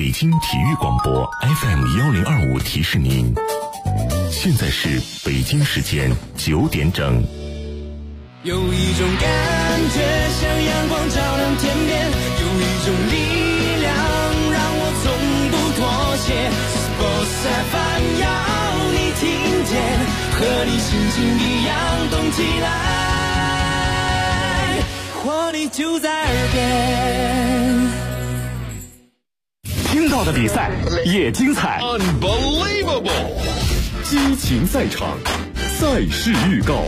北京体育广播 FM1025提示您，现在是北京时间9点整。 有一种感觉像阳光照亮天边，有一种力量让我从不妥协。Sports FM 要你听见，和你心情一样动起来，活力就在耳边。 听到的比赛也精彩 Unbelievable 激情赛场，赛事预告。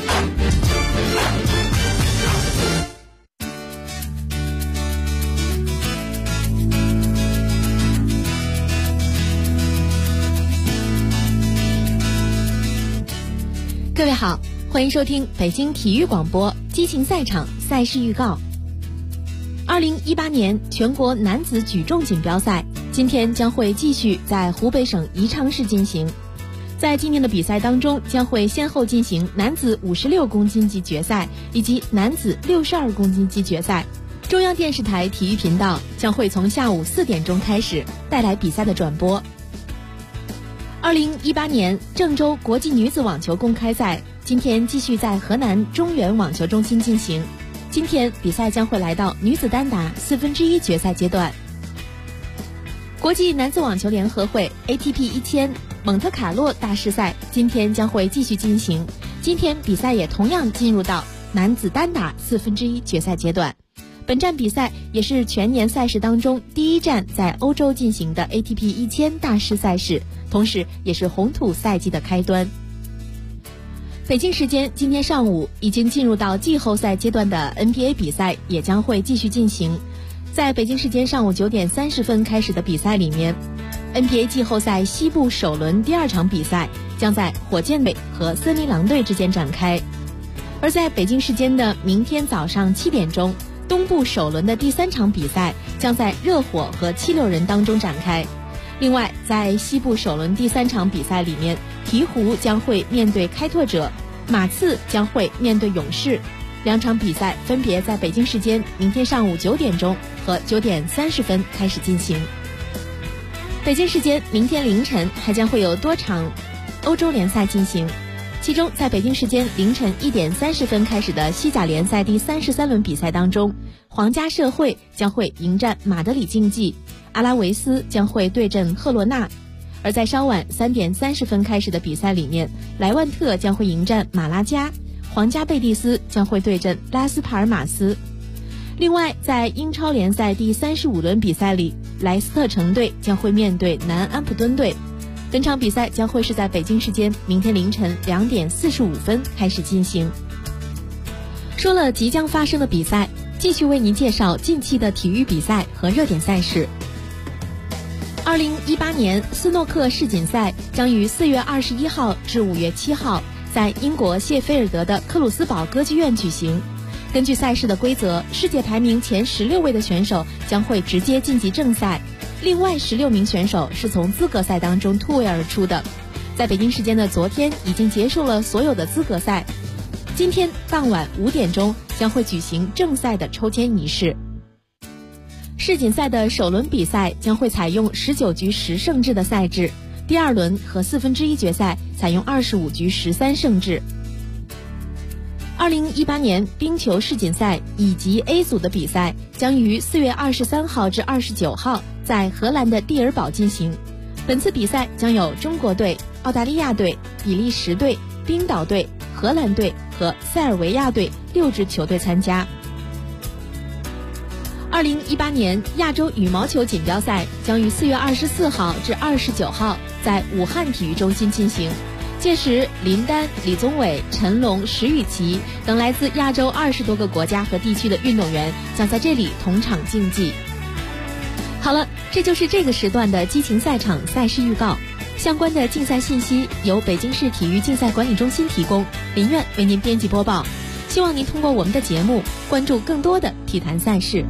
各位好，欢迎收听北京体育广播激情赛场赛事预告。2018年全国男子举重锦标赛今天将会继续在湖北省宜昌市进行。在今天的比赛当中，将会先后进行男子56公斤级决赛以及男子62公斤级决赛。中央电视台体育频道将会从下午4点钟开始带来比赛的转播。2018年郑州国际女子网球公开赛今天继续在河南中原网球中心进行。今天比赛将会来到女子单打1/4决赛阶段。国际男子网球联合会 ATP 1000蒙特卡洛大师赛今天将会继续进行。今天比赛也同样进入到男子单打1/4决赛阶段。本站比赛也是全年赛事当中第一站在欧洲进行的 ATP 1000大师赛事，同时也是红土赛季的开端。北京时间今天上午已经进入到季后赛阶段的 NBA 比赛也将会继续进行。在北京时间上午9点30分开始的比赛里面， NBA 季后赛西部首轮第2场比赛将在火箭队和森林狼队之间展开。而在北京时间的明天早上7点钟，东部首轮的第3场比赛将在热火和76人当中展开。另外，在西部首轮第3场比赛里面，鹈鹕将会面对开拓者，马刺将会面对勇士。2场比赛分别在北京时间明天上午9点钟和9点30分开始进行。北京时间明天凌晨还将会有多场欧洲联赛进行，其中在北京时间凌晨1点30分开始的西甲联赛第33轮比赛当中，皇家社会将会迎战马德里竞技，阿拉维斯将会对阵赫罗纳。而在稍晚3点30分开始的比赛里面，莱万特将会迎战马拉加，皇家贝蒂斯将会对阵拉斯帕尔马斯。另外，在英超联赛第35轮比赛里，莱斯特城队将会面对南安普敦队。本场比赛将会是在北京时间明天凌晨2点45分开始进行。说了即将发生的比赛，继续为您介绍近期的体育比赛和热点赛事。2018年斯诺克世锦赛将于4月21号至5月7号在英国谢菲尔德的克鲁斯堡歌剧院举行。根据赛事的规则，世界排名前16位的选手将会直接晋级正赛，另外16名选手是从资格赛当中突围而出的。在北京时间的昨天已经结束了所有的资格赛，今天傍晚5点钟将会举行正赛的抽签仪式。世锦赛的首轮比赛将会采用19局10胜制的赛制，第2轮和1/4决赛采用25局13胜制。2018年冰球世锦赛乙级 A 组的比赛将于4月23号至29号在荷兰的蒂尔堡进行。本次比赛将有中国队、澳大利亚队、比利时队、冰岛队、荷兰队和塞尔维亚队6支球队参加。2018年亚洲羽毛球锦标赛将于4月24号至29号在武汉体育中心进行。届时，林丹、李宗伟、陈龙、石宇奇等来自亚洲20多个国家和地区的运动员将在这里同场竞技。好了，这就是这个时段的激情赛场赛事预告。相关的竞赛信息由北京市体育竞赛管理中心提供，林苑为您编辑播报。希望您通过我们的节目关注更多的体坛赛事。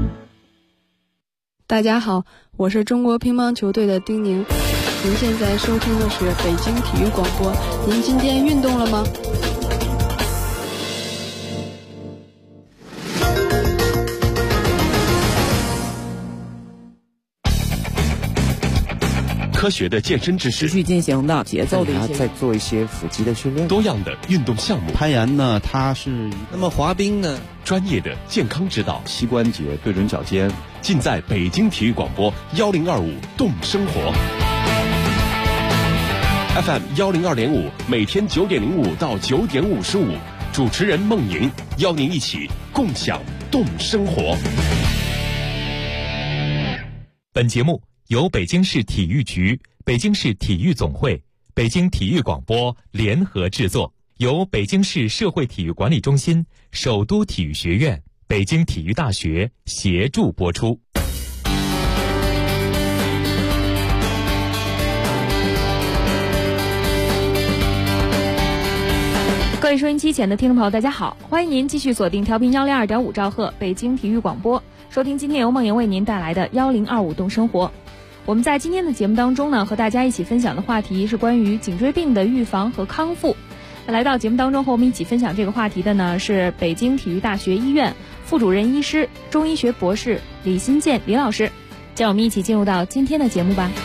大家好，我是中国乒乓球队的丁宁。您现在收听的是北京体育广播。您今天运动了吗？ 科学的健身知识， 持续进行的节奏的一些， 再做一些腹肌的训练， 多样的运动项目。 攀岩呢，它是那么滑冰呢， 专业的健康指导， 膝关节对准脚尖， 尽在北京体育广播1025动生活。FM 102.5，每天9点05到9点55，主持人孟莹邀您一起共享动生活。 本节目由北京市体育局、北京市体育总会、北京体育广播联合制作，由北京市社会体育管理中心、首都体育学院、北京体育大学协助播出。 各位收音机前的听众朋友，大家好，欢迎您继续锁定调频102.5兆赫北京体育广播，收听今天由孟莹为您带来的1025动生活。我们在今天的节目当中呢，和大家一起分享的话题是关于颈椎病的预防和康复。来到节目当中和我们一起分享这个话题的呢，是北京体育大学医院副主任医师、中医学博士李新建李老师。让我们一起进入到今天的节目吧。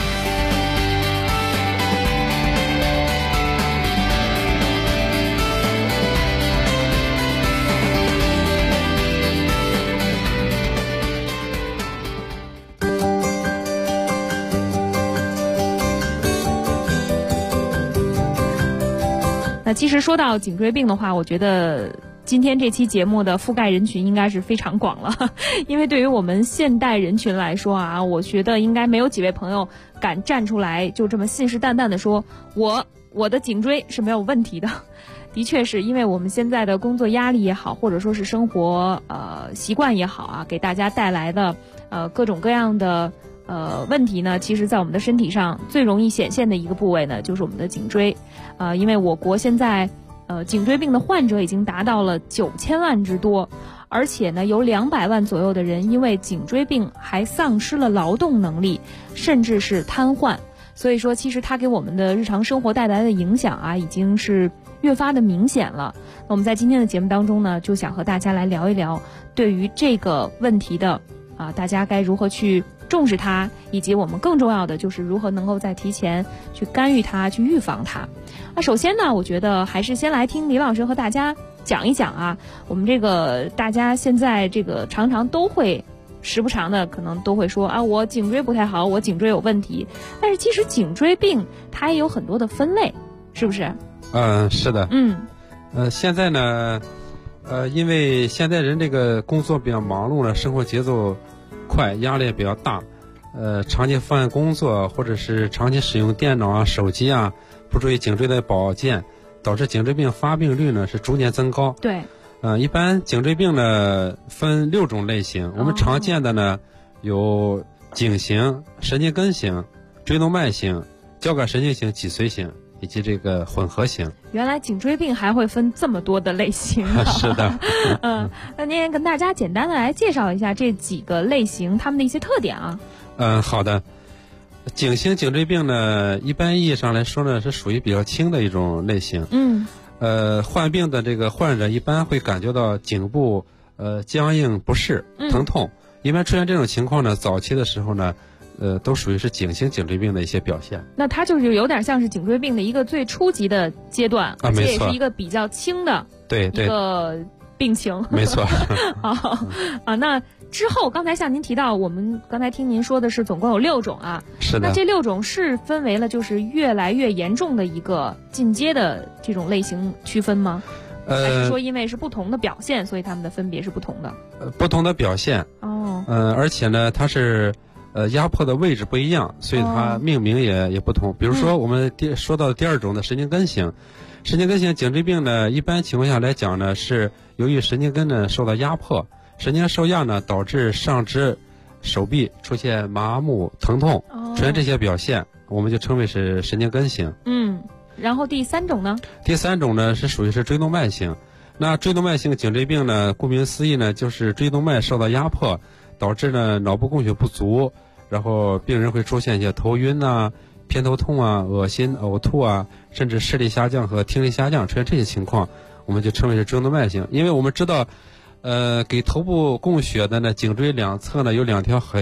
其实说到颈椎病的话，我觉得今天这期节目的覆盖人群应该是非常广了，因为对于我们现代人群来说啊，我觉得应该没有几位朋友敢站出来就这么信誓旦旦的说我的颈椎是没有问题的。的确是因为我们现在的工作压力也好，或者说是生活习惯也好啊，给大家带来的各种各样的问题呢，其实在我们的身体上最容易显现的一个部位呢，就是我们的颈椎。因为我国现在颈椎病的患者已经达到了9000万之多，而且呢有200万左右的人因为颈椎病还丧失了劳动能力，甚至是瘫痪。所以说其实它给我们的日常生活带来的影响啊，已经是越发的明显了。那我们在今天的节目当中呢，就想和大家来聊一聊对于这个问题的大家该如何去重视它，以及我们更重要的就是如何能够在提前去干预它，去预防它。首先呢，我觉得还是先来听李老师和大家讲一讲啊，我们这个大家现在这个常常都会时不常的可能都会说啊，我颈椎不太好，我颈椎有问题。但是其实颈椎病它也有很多的分类，是不是？ 是的。现在呢，因为现在人这个工作比较忙碌了，生活节奏快，压力也比较大，长期伏案工作或者是长期使用电脑啊、手机啊，不注意颈椎的保健，导致颈椎病发病率呢是逐年增高。 对。 一般颈椎病呢分6种类型，我们常见的呢有颈型、神经根型、椎动脉型、交感神经型、脊髓型以及这个混合型。 原来颈椎病还会分这么多的类型是的。 那您跟大家简单的来介绍一下这几个类型它们的一些特点啊。 好的。颈型颈椎病呢，一般意义上来说呢，是属于比较轻的一种类型。患病的这个患者一般会感觉到颈部僵硬不适、疼痛。一般出现这种情况呢，早期的时候呢都属于是颈型颈椎病的一些表现。 那它就是有点像是颈椎病的一个最初级的阶段，而且也是一个比较轻的一个病情。 没错。 那之后刚才像您提到，我们刚才听您说的是总共有6种啊。 是的。 那这6种是分为了就是越来越严重的一个进阶的这种类型区分吗？还是说因为是不同的表现，所以它们的分别是不同的？ 不同的表现。而且呢，它是压迫的位置不一样，所以它命名也不同。比如说我们说到的第2种的神经根型，神经根型颈椎病呢，一般情况下来讲呢，是由于神经根呢受到压迫，神经受压呢导致上肢、手臂出现麻木、疼痛，出现这些表现，我们就称为是神经根型。 然后第3种呢？ 第3种呢是属于是椎动脉型。那椎动脉性颈椎病呢，顾名思义呢，就是椎动脉受到压迫，导致呢脑部供血不足，然后病人会出现一些头晕啊、偏头痛啊、恶心、呕吐啊，甚至视力下降和听力下降，出现这些情况，我们就称为是椎动脉型。因为我们知道，给头部供血的呢，颈椎两侧呢有2条很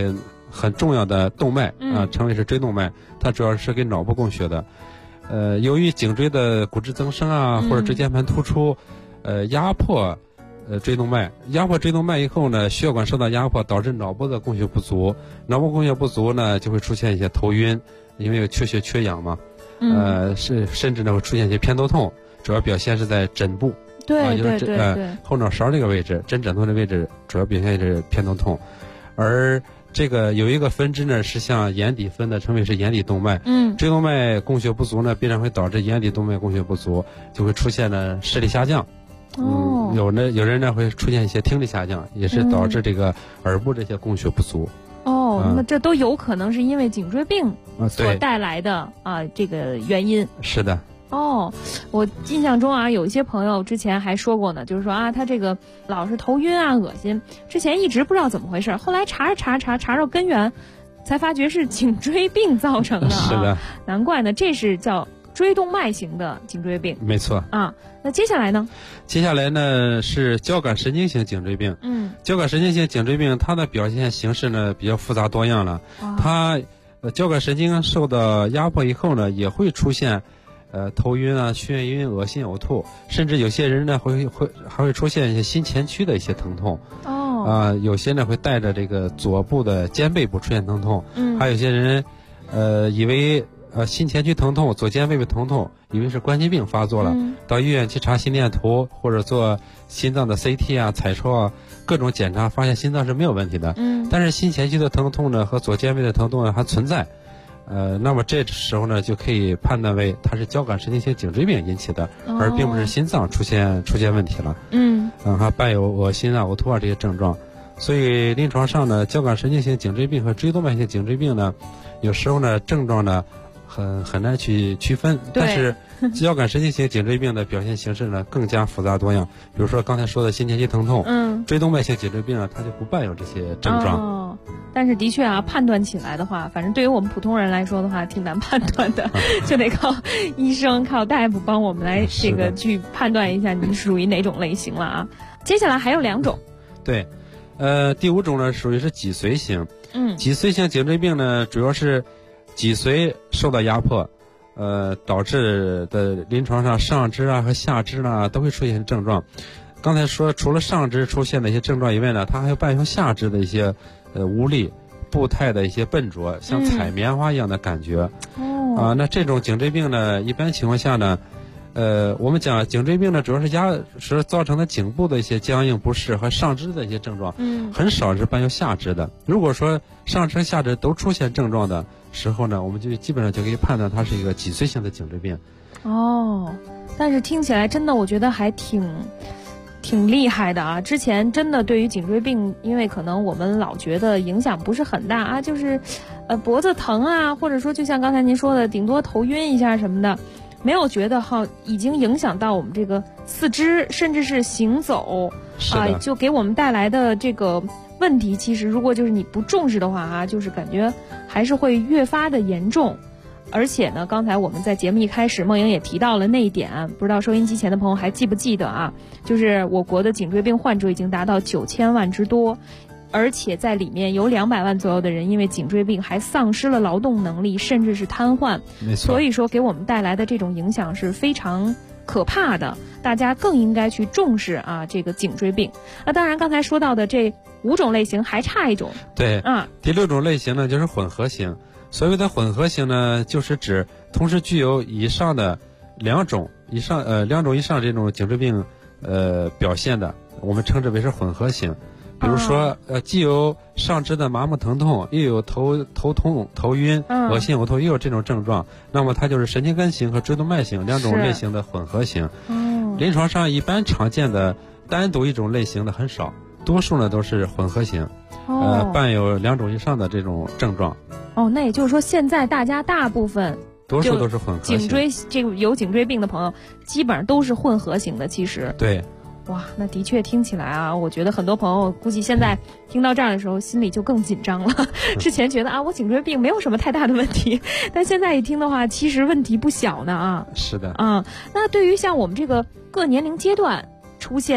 很重要的动脉称为是椎动脉，它主要是给脑部供血的。由于颈椎的骨质增生或者椎间盘突出，压迫椎动脉，压迫椎动脉以后呢，血管受到压迫，导致脑部的供血不足，脑部供血不足呢，就会出现一些头晕，因为有缺血缺氧嘛，甚至呢会出现一些偏头痛，主要表现是在枕部， 对， 后脑勺这个位置，枕头的位置，主要表现是偏头痛，而这个有一个分支呢，是向眼底分的，称为是眼底动脉。椎动脉供血不足呢，必然会导致眼底动脉供血不足，就会出现呢视力下降。有人呢会出现一些听力下降，也是导致这个耳部这些供血不足。 那这都有可能是因为颈椎病所带来的这个原因。 是的。 我印象中有一些朋友之前还说过呢，就是说他这个老是头晕恶心，之前一直不知道怎么回事，后来查着根源，才发觉是颈椎病造成的。 是的， 难怪呢，这是叫椎动脉型的颈椎病。 没错那接下来呢？ 接下来呢是交感神经型颈椎病。交感神经型颈椎病它的表现形式呢比较复杂多样了。它交感神经受到压迫以后呢，也会出现头晕眩晕、恶心、呕吐，甚至有些人呢还会出现一些心前区的一些疼痛。有些呢会带着这个左部的肩背部出现疼痛。还有些人以为心前区疼痛、左肩背部疼痛，以为是关节病发作了，到医院去查心电图或者做心脏的 CT 彩超各种检查，发现心脏是没有问题的。但是心前区的疼痛呢和左肩背的疼痛呢还存在。那么这时候呢，就可以判断为它是交感神经性颈椎病引起的，而并不是心脏出现问题了。还伴有恶心呕吐这些症状。所以临床上呢，交感神经性颈椎病和椎动脉性颈椎病呢，有时候呢症状呢很难去区分。但是交感神经性颈椎病的表现形式呢更加复杂多样。比如说刚才说的心前区疼痛，椎动脉性颈椎病它就不伴有这些症状。 但是的确判断起来的话，反正对于我们普通人来说的话，挺难判断的，就得靠医生、靠大夫帮我们来这个去判断一下你属于哪种类型了接下来还有2种。 对，第5种呢属于是脊髓型。脊髓型颈椎病呢，主要是脊髓受到压迫，导致的临床上上肢和下肢呢都会出现症状。刚才说除了上肢出现的一些症状以外呢，它还有伴有下肢的一些无力、步态的一些笨拙，像踩棉花一样的感觉。那这种颈椎病呢，一般情况下呢，我们讲颈椎病呢，主要是造成的颈部的一些僵硬不适和上肢的一些症状，很少是伴有下肢的。如果说上肢下肢都出现症状的时候呢，我们就基本上就可以判断它是一个脊髓型的颈椎病。 但是听起来真的我觉得还挺厉害的之前真的对于颈椎病，因为可能我们老觉得影响不是很大就是脖子疼或者说就像刚才您说的，顶多头晕一下什么的，没有觉得已经影响到我们这个四肢甚至是行走就给我们带来的这个问题，其实如果就是你不重视的话就是感觉还是会越发的严重。而且呢，刚才我们在节目一开始，梦莹也提到了那一点，不知道收音机前的朋友还记不记得就是我国的颈椎病患者已经达到9000万之多，而且在里面有200万左右的人因为颈椎病还丧失了劳动能力，甚至是瘫痪。 没错。 所以说给我们带来的这种影响是非常可怕的，大家更应该去重视这个颈椎病。那当然刚才说到的这5种类型还差一种。 对第6种类型呢就是混合型。所谓的混合型呢，就是指同时具有以上的2种以上这种颈椎病表现的，我们称之为是混合型。比如说既有上肢的麻木疼痛，又有头痛、头晕、恶心、呕吐，又有这种症状，那么它就是神经根型和椎动脉型2种类型的混合型。临床上一般常见的单独一种类型的很少，多数呢都是混合型，伴有2种以上的这种症状。 那也就是说现在大家大部分多数都是混合型， 颈椎这个有颈椎病的朋友基本上都是混合型的。其实对， 哇，那的确听起来我觉得很多朋友估计现在听到这儿的时候心里就更紧张了。之前觉得我颈椎病没有什么太大的问题，但现在一听的话，其实问题不小呢是的那对于像我们这个各年龄阶段出现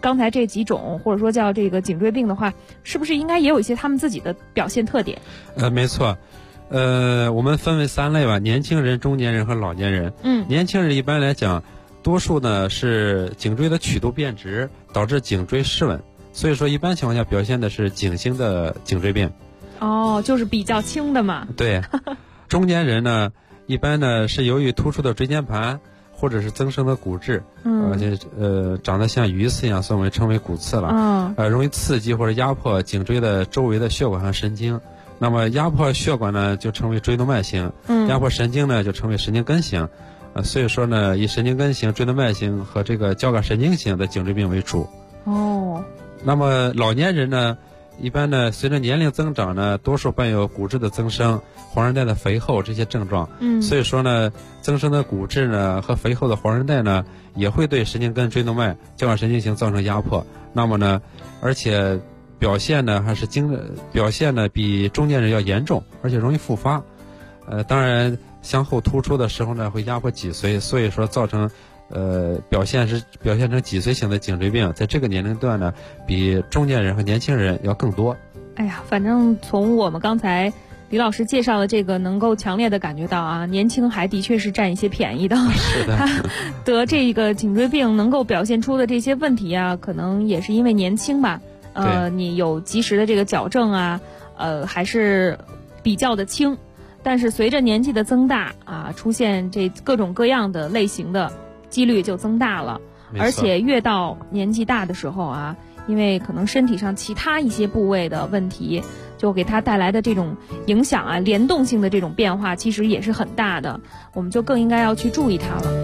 刚才这几种或者说叫这个颈椎病的话，是不是应该也有一些他们自己的表现特点？ 没错。我们分为3类吧，年轻人、中年人和老年人。年轻人一般来讲，多数呢是颈椎的曲度变直，导致颈椎失稳，所以说一般情况下表现的是颈型的颈椎病。 哦，就是比较轻的嘛。 对。中年人呢，一般呢是由于突出的椎间盘或者是增生的骨质，长得像鱼刺一样，所以我们称为骨刺了。容易刺激或者压迫颈椎的周围的血管和神经。那么压迫血管呢，就称为椎动脉型；压迫神经呢，就称为神经根型。所以说呢，以神经根型、椎动脉型和这个交感神经型的颈椎病为主。那么老年人呢，一般呢随着年龄增长呢，多数伴有骨质的增生、黄韧带的肥厚这些症状。所以说呢，增生的骨质呢和肥厚的黄韧带呢，也会对神经根、椎动脉、交感神经型造成压迫。那么呢，而且表现呢比中年人要严重，而且容易复发。当然向后突出的时候呢，会压迫脊髓，所以说造成表现成脊髓型的颈椎病，在这个年龄段呢，比中年人和年轻人要更多。 哎呀，反正从我们刚才李老师介绍的这个，能够强烈的感觉到啊，年轻还的确是占一些便宜的。 是的。 得这个颈椎病能够表现出的这些问题啊，可能也是因为年轻吧。你有及时的这个矫正啊，还是比较的轻。但是随着年纪的增大啊，出现这各种各样的类型的几率就增大了。而且越到年纪大的时候啊，因为可能身体上其他一些部位的问题，就给它带来的这种影响啊，联动性的这种变化其实也是很大的，我们就更应该要去注意它了。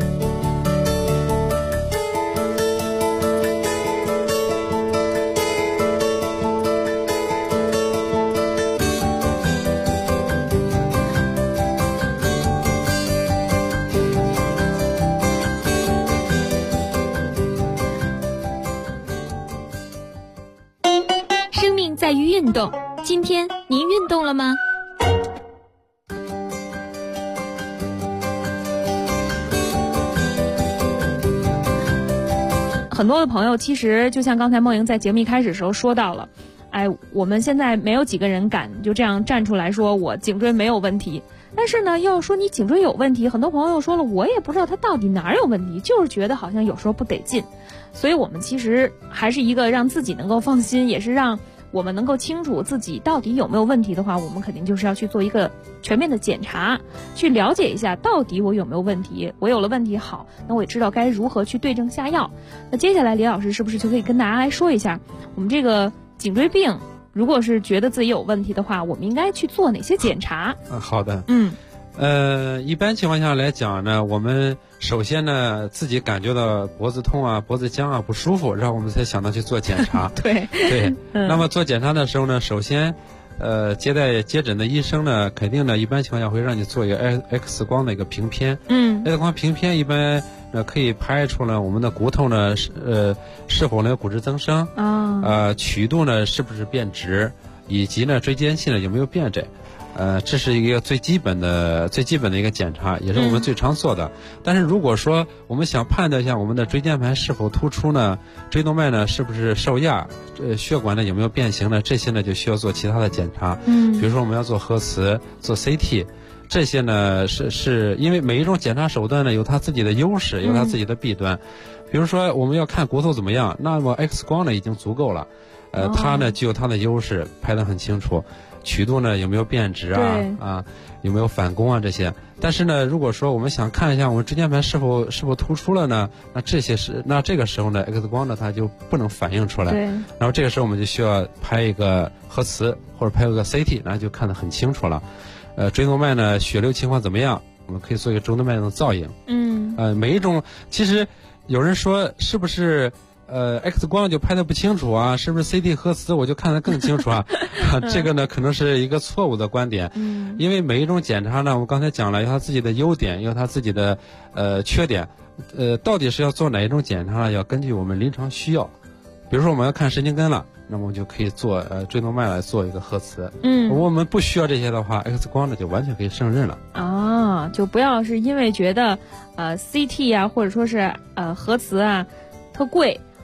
在于运动，今天您运动了吗？ 很多的朋友其实就像刚才梦莹在节目一开始的时候说到了，我们现在没有几个人敢就这样站出来说我颈椎没有问题，但是呢要说你颈椎有问题，很多朋友说了我也不知道他到底哪儿有问题，就是觉得好像有时候不得劲。所以我们其实还是一个让自己能够放心，也是让我们能够清楚自己到底有没有问题的话，我们肯定就是要去做一个全面的检查，去了解一下到底我有没有问题。我有了问题，好，那我也知道该如何去对症下药。那接下来李老师是不是就可以跟大家来说一下，我们这个颈椎病如果是觉得自己有问题的话，我们应该去做哪些检查？ 好的。一般情况下来讲呢，我们首先呢自己感觉到脖子痛啊、脖子僵啊不舒服，然后我们才想到去做检查。 对。 那么做检查的时候呢，首先接诊的医生呢，肯定呢一般情况下会让你做一个 X 光的一个平片。X 光平片一般可以拍出了我们的骨头呢是否呢有骨质增生曲度呢是不是变直，以及呢椎间隙呢有没有变窄。这是一个最基本的一个检查，也是我们最常做的。但是如果说我们想判断一下我们的椎间盘是否突出呢，椎动脉呢是不是受压，血管呢有没有变形呢，这些呢就需要做其他的检查。比如说我们要做核磁、做 CT， 这些呢是因为每一种检查手段呢有它自己的优势，有它自己的弊端。比如说我们要看骨头怎么样，那么 X 光呢已经足够了，它呢具有它的优势，拍得很清楚。曲度呢有没有变直有没有反弓啊这些。但是呢，如果说我们想看一下我们椎间盘是否突出了呢，那这个时候呢 X 光呢它就不能反映出来。然后这个时候我们就需要拍一个核磁或者拍一个 CT， 然后就看得很清楚了。椎动脉呢血流情况怎么样，我们可以做一个椎动脉的造影。每一种其实有人说是不是X 光就拍得不清楚啊，是不是 CT 核磁我就看得更清楚啊？这个呢可能是一个错误的观点。因为每一种检查呢，我们刚才讲了有它自己的优点，有它自己的缺点。到底是要做哪一种检查呢？要根据我们临床需要。比如说我们要看神经根了，那么我们就可以做椎动脉来做一个核磁。我们不需要这些的话 ，X 光呢就完全可以胜任了。 就不要是因为觉得CT 啊，或者说是核磁啊特贵，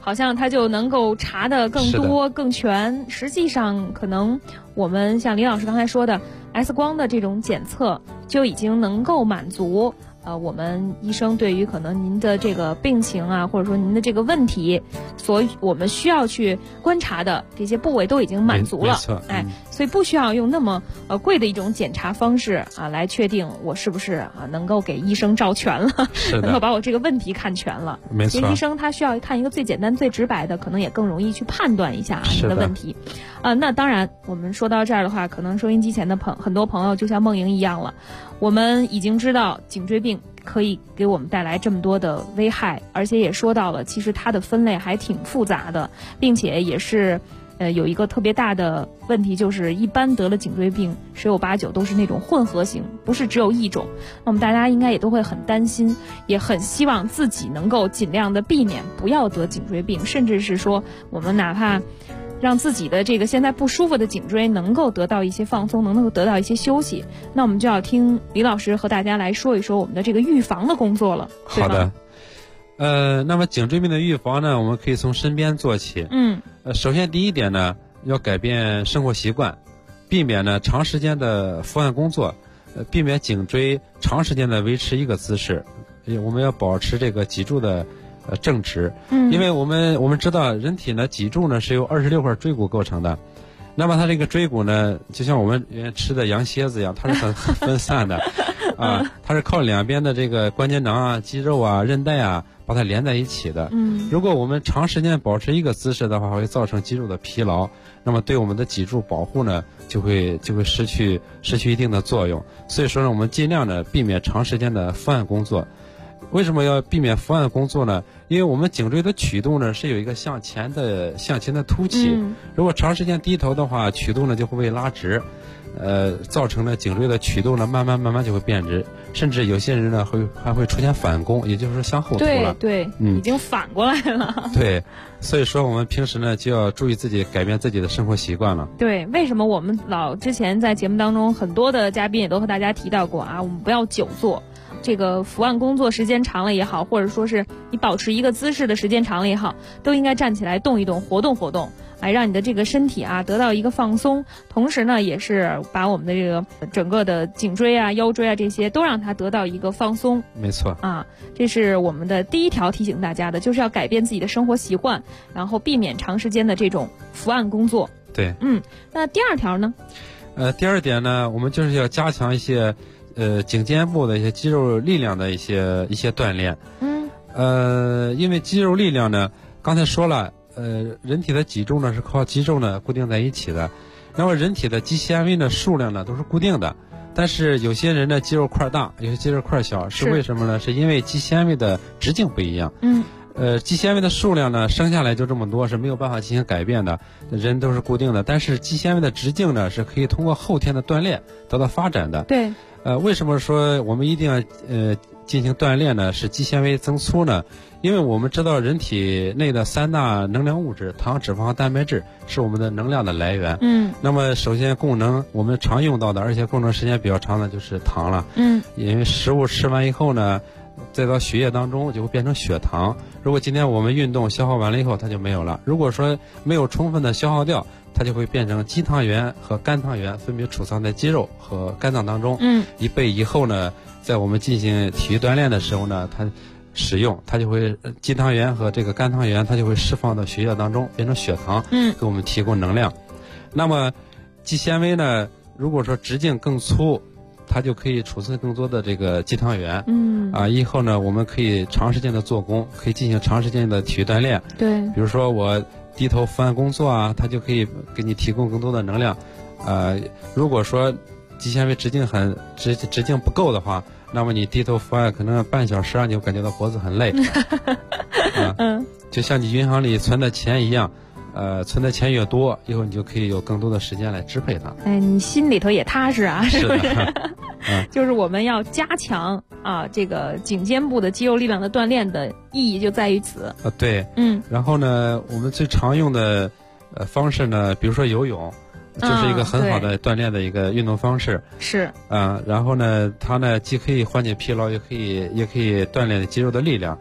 好像它就能够查得更多更全。实际上，可能我们像李老师刚才说的 X 光的这种检测就已经能够满足我们医生对于可能您的这个病情啊，或者说您的这个问题，我们需要去观察的这些部位都已经满足了。所以不需要用那么贵的一种检查方式啊，来确定我是不是能够给医生照全了，能够把我这个问题看全了。 没错， 医生他需要看一个最简单最直白的，可能也更容易去判断一下您的问题。那当然我们说到这儿的话，可能收音机前的很多朋友就像梦莹一样了，我们已经知道颈椎病可以给我们带来这么多的危害，而且也说到了其实它的分类还挺复杂的，并且也是有一个特别大的问题，就是一般得了颈椎病十有八九都是那种混合型，不是只有一种。那我们大家应该也都会很担心，也很希望自己能够尽量的避免不要得颈椎病，甚至是说我们哪怕让自己的这个现在不舒服的颈椎能够得到一些放松，能够得到一些休息。那我们就要听李老师和大家来说一说我们的这个预防的工作了。 好的。那么颈椎病的预防呢，我们可以从身边做起。首先第一点呢，要改变生活习惯，避免呢长时间的伏案工作，避免颈椎长时间的维持一个姿势。我们要保持这个脊柱的正直。因为我们知道人体呢脊柱呢是由26块椎骨构成的。那么它这个椎骨呢，就像我们原来吃的羊蝎子一样，它是很分散的它是靠两边的这个关节囊啊、肌肉啊、韧带啊把它连在一起的。如果我们长时间保持一个姿势的话，会造成肌肉的疲劳，那么对我们的脊柱保护呢就会失去一定的作用。所以说呢，我们尽量呢避免长时间的伏案工作。为什么要避免伏案工作呢？因为我们颈椎的曲度呢是有一个向前的凸起，如果长时间低头的话，曲度呢就会被拉直，造成了颈椎的曲度呢慢慢就会变直，甚至有些人呢还会出现反弓，也就是说向后凸了。 对，已经反过来了。 对，所以说我们平时呢就要注意自己改变自己的生活习惯了。 对，为什么我们之前在节目当中很多的嘉宾也都和大家提到过我们不要久坐。这个伏案工作时间长了也好，或者说是你保持一个姿势的时间长了也好，都应该站起来动一动，活动活动，来让你的这个身体得到一个放松。同时呢，也是把我们的这个整个的颈椎啊、腰椎啊这些都让它得到一个放松。 没错这是我们的第一条提醒大家的，就是要改变自己的生活习惯，然后避免长时间的这种伏案工作。 对， 那第二条呢？ 第二点呢，我们就是要加强一些颈肩部的一些肌肉力量的一些锻炼。因为肌肉力量呢，刚才说了，人体的脊柱呢是靠肌肉呢固定在一起的，那么人体的肌纤维的数量呢都是固定的，但是有些人的肌肉块大，有些肌肉块小，是为什么呢？是因为肌纤维的直径不一样。肌纤维的数量呢生下来就这么多，是没有办法进行改变的，人都是固定的，但是肌纤维的直径呢是可以通过后天的锻炼得到发展的。 对。 为什么说我们一定要进行锻炼呢？使肌纤维增粗呢？因为我们知道人体内的3大能量物质糖、脂肪和蛋白质是我们的能量的来源。那么首先我们常用到的，而且供能时间比较长的就是糖了。因为食物吃完以后呢，再到血液当中就会变成血糖。如果今天我们运动消耗完了以后，它就没有了。如果说没有充分的消耗掉，它就会变成肌糖原和肝糖原，分别储藏在肌肉和肝脏当中。一倍以后呢，在我们进行体育锻炼的时候呢，它使用它就会肌糖原和这个肝糖原，它就会释放到血液当中，变成血糖，给我们提供能量。那么肌纤维呢，如果说直径更粗，它就可以储存更多的这个肌糖原。以后呢，我们可以长时间的做工，可以进行长时间的体育锻炼。 对， 比如说我低头伏案工作它就可以给你提供更多的能量。如果说肌纤维直径不够的话，那么你低头伏案可能半小时你就感觉到脖子很累。就像你银行里存的钱一样，存的钱越多，以后你就可以有更多的时间来支配它。 你心里头也踏实是不是？ 就是我们要加强这个颈肩部的肌肉力量的锻炼的意义就在于此。 对。然后呢，我们最常用的方式呢，比如说游泳，就是一个很好的锻炼的一个运动方式。 是。然后呢，它呢既可以缓解疲劳，也可以锻炼肌肉的力量。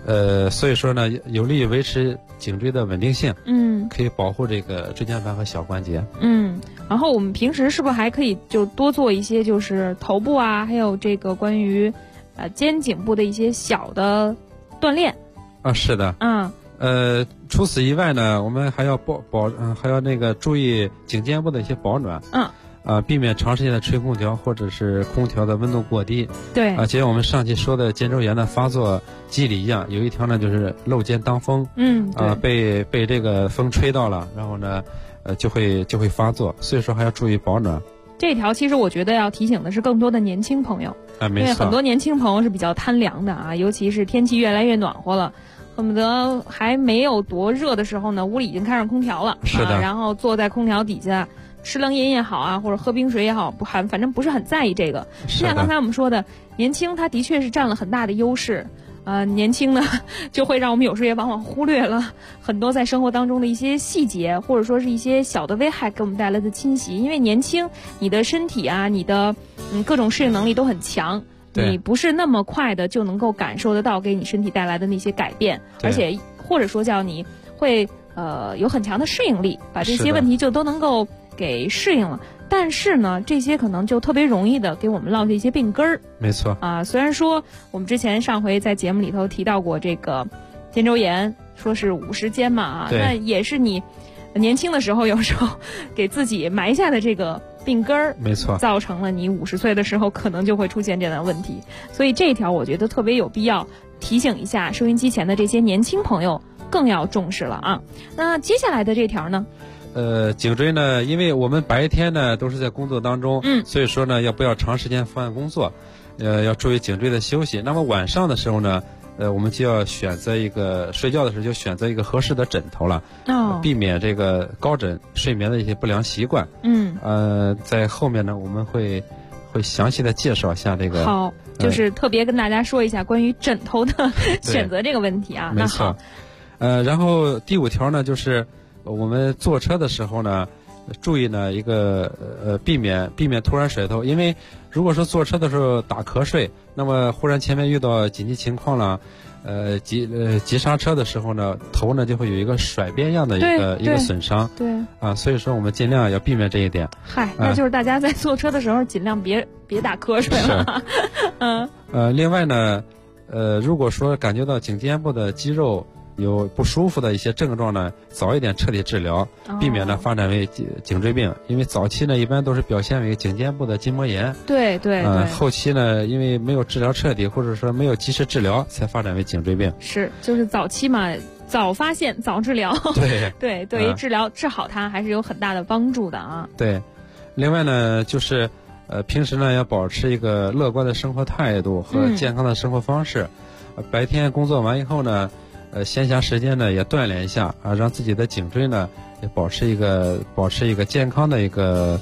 所以说呢，有利于维持颈椎的稳定性，可以保护这个椎间盘和小关节。 然后我们平时是不是还可以就多做一些就是头部啊，还有这个关于肩颈部的一些小的锻炼？ 是的。除此以外呢，我们还要还要那个注意颈肩部的一些保暖。避免长时间的吹空调或者是空调的温度过低。 对。 就像我们上期说的肩周炎的发作机理一样，有一条呢就是露肩当风。被这个风吹到了，然后呢，就会发作，所以说还要注意保暖。 这条其实我觉得要提醒的是更多的年轻朋友。 没错。 因为很多年轻朋友是比较贪凉的啊，尤其是天气越来越暖和了。恨不得还没有多热的时候呢，屋里已经开上空调了。 是的。 然后坐在空调底下吃冷饮也好啊，或者喝冰水也好，反正不是很在意这个。就像刚才我们说的，年轻它的确是占了很大的优势。年轻呢，就会让我们有时候也往往忽略了很多在生活当中的一些细节，或者说是一些小的危害给我们带来的侵袭。因为年轻，你的身体啊，你的各种适应能力都很强。你不是那么快的就能够感受得到给你身体带来的那些改变，而且或者说叫你会有很强的适应力，把这些问题就都能够给适应了。但是呢，这些可能就特别容易的给我们落下一些病根儿。 没错。 虽然说我们之前上回在节目里头提到过这个肩周炎，说是50肩嘛，那也是你年轻的时候有时候给自己埋下的这个病根儿， 没错， 造成了你50岁的时候可能就会出现这样的问题。所以这一条我觉得特别有必要提醒一下收音机前的这些年轻朋友，更要重视了啊。那接下来的这条呢？ 颈椎呢，因为我们白天呢都是在工作当中，所以说呢不要长时间伏案工作，要注意颈椎的休息。那么晚上的时候呢，我们就要选择睡觉的时候就选择一个合适的枕头了，避免这个高枕睡眠的一些不良习惯。在后面呢我们会详细的介绍一下这个。 好，就是特别跟大家说一下关于枕头的选择这个问题啊。 没错。然后第5条呢，就是我们坐车的时候呢，注意呢避免突然甩头，因为如果说坐车的时候打瞌睡，那么忽然前面遇到紧急情况了，急刹车的时候呢，头呢就会有一个甩边样的一个损伤。 对。 所以说我们尽量要避免这一点。 那就是大家在坐车的时候尽量别打瞌睡了。 另外呢，如果说感觉到颈肩部的肌肉有不舒服的一些症状呢，早一点彻底治疗，避免呢发展为颈椎病。因为早期呢一般都是表现为颈肩部的筋膜炎。 对。 后期呢因为没有治疗彻底，或者说没有及时治疗，才发展为颈椎病。 是，就是早期嘛，早发现早治疗。 对。 对于治疗治好它还是有很大的帮助的啊。 对。另外呢就是平时呢要保持一个乐观的生活态度和健康的生活方式。白天工作完以后呢，闲暇时间呢也锻炼一下啊，让自己的颈椎呢也保持一个健康的一个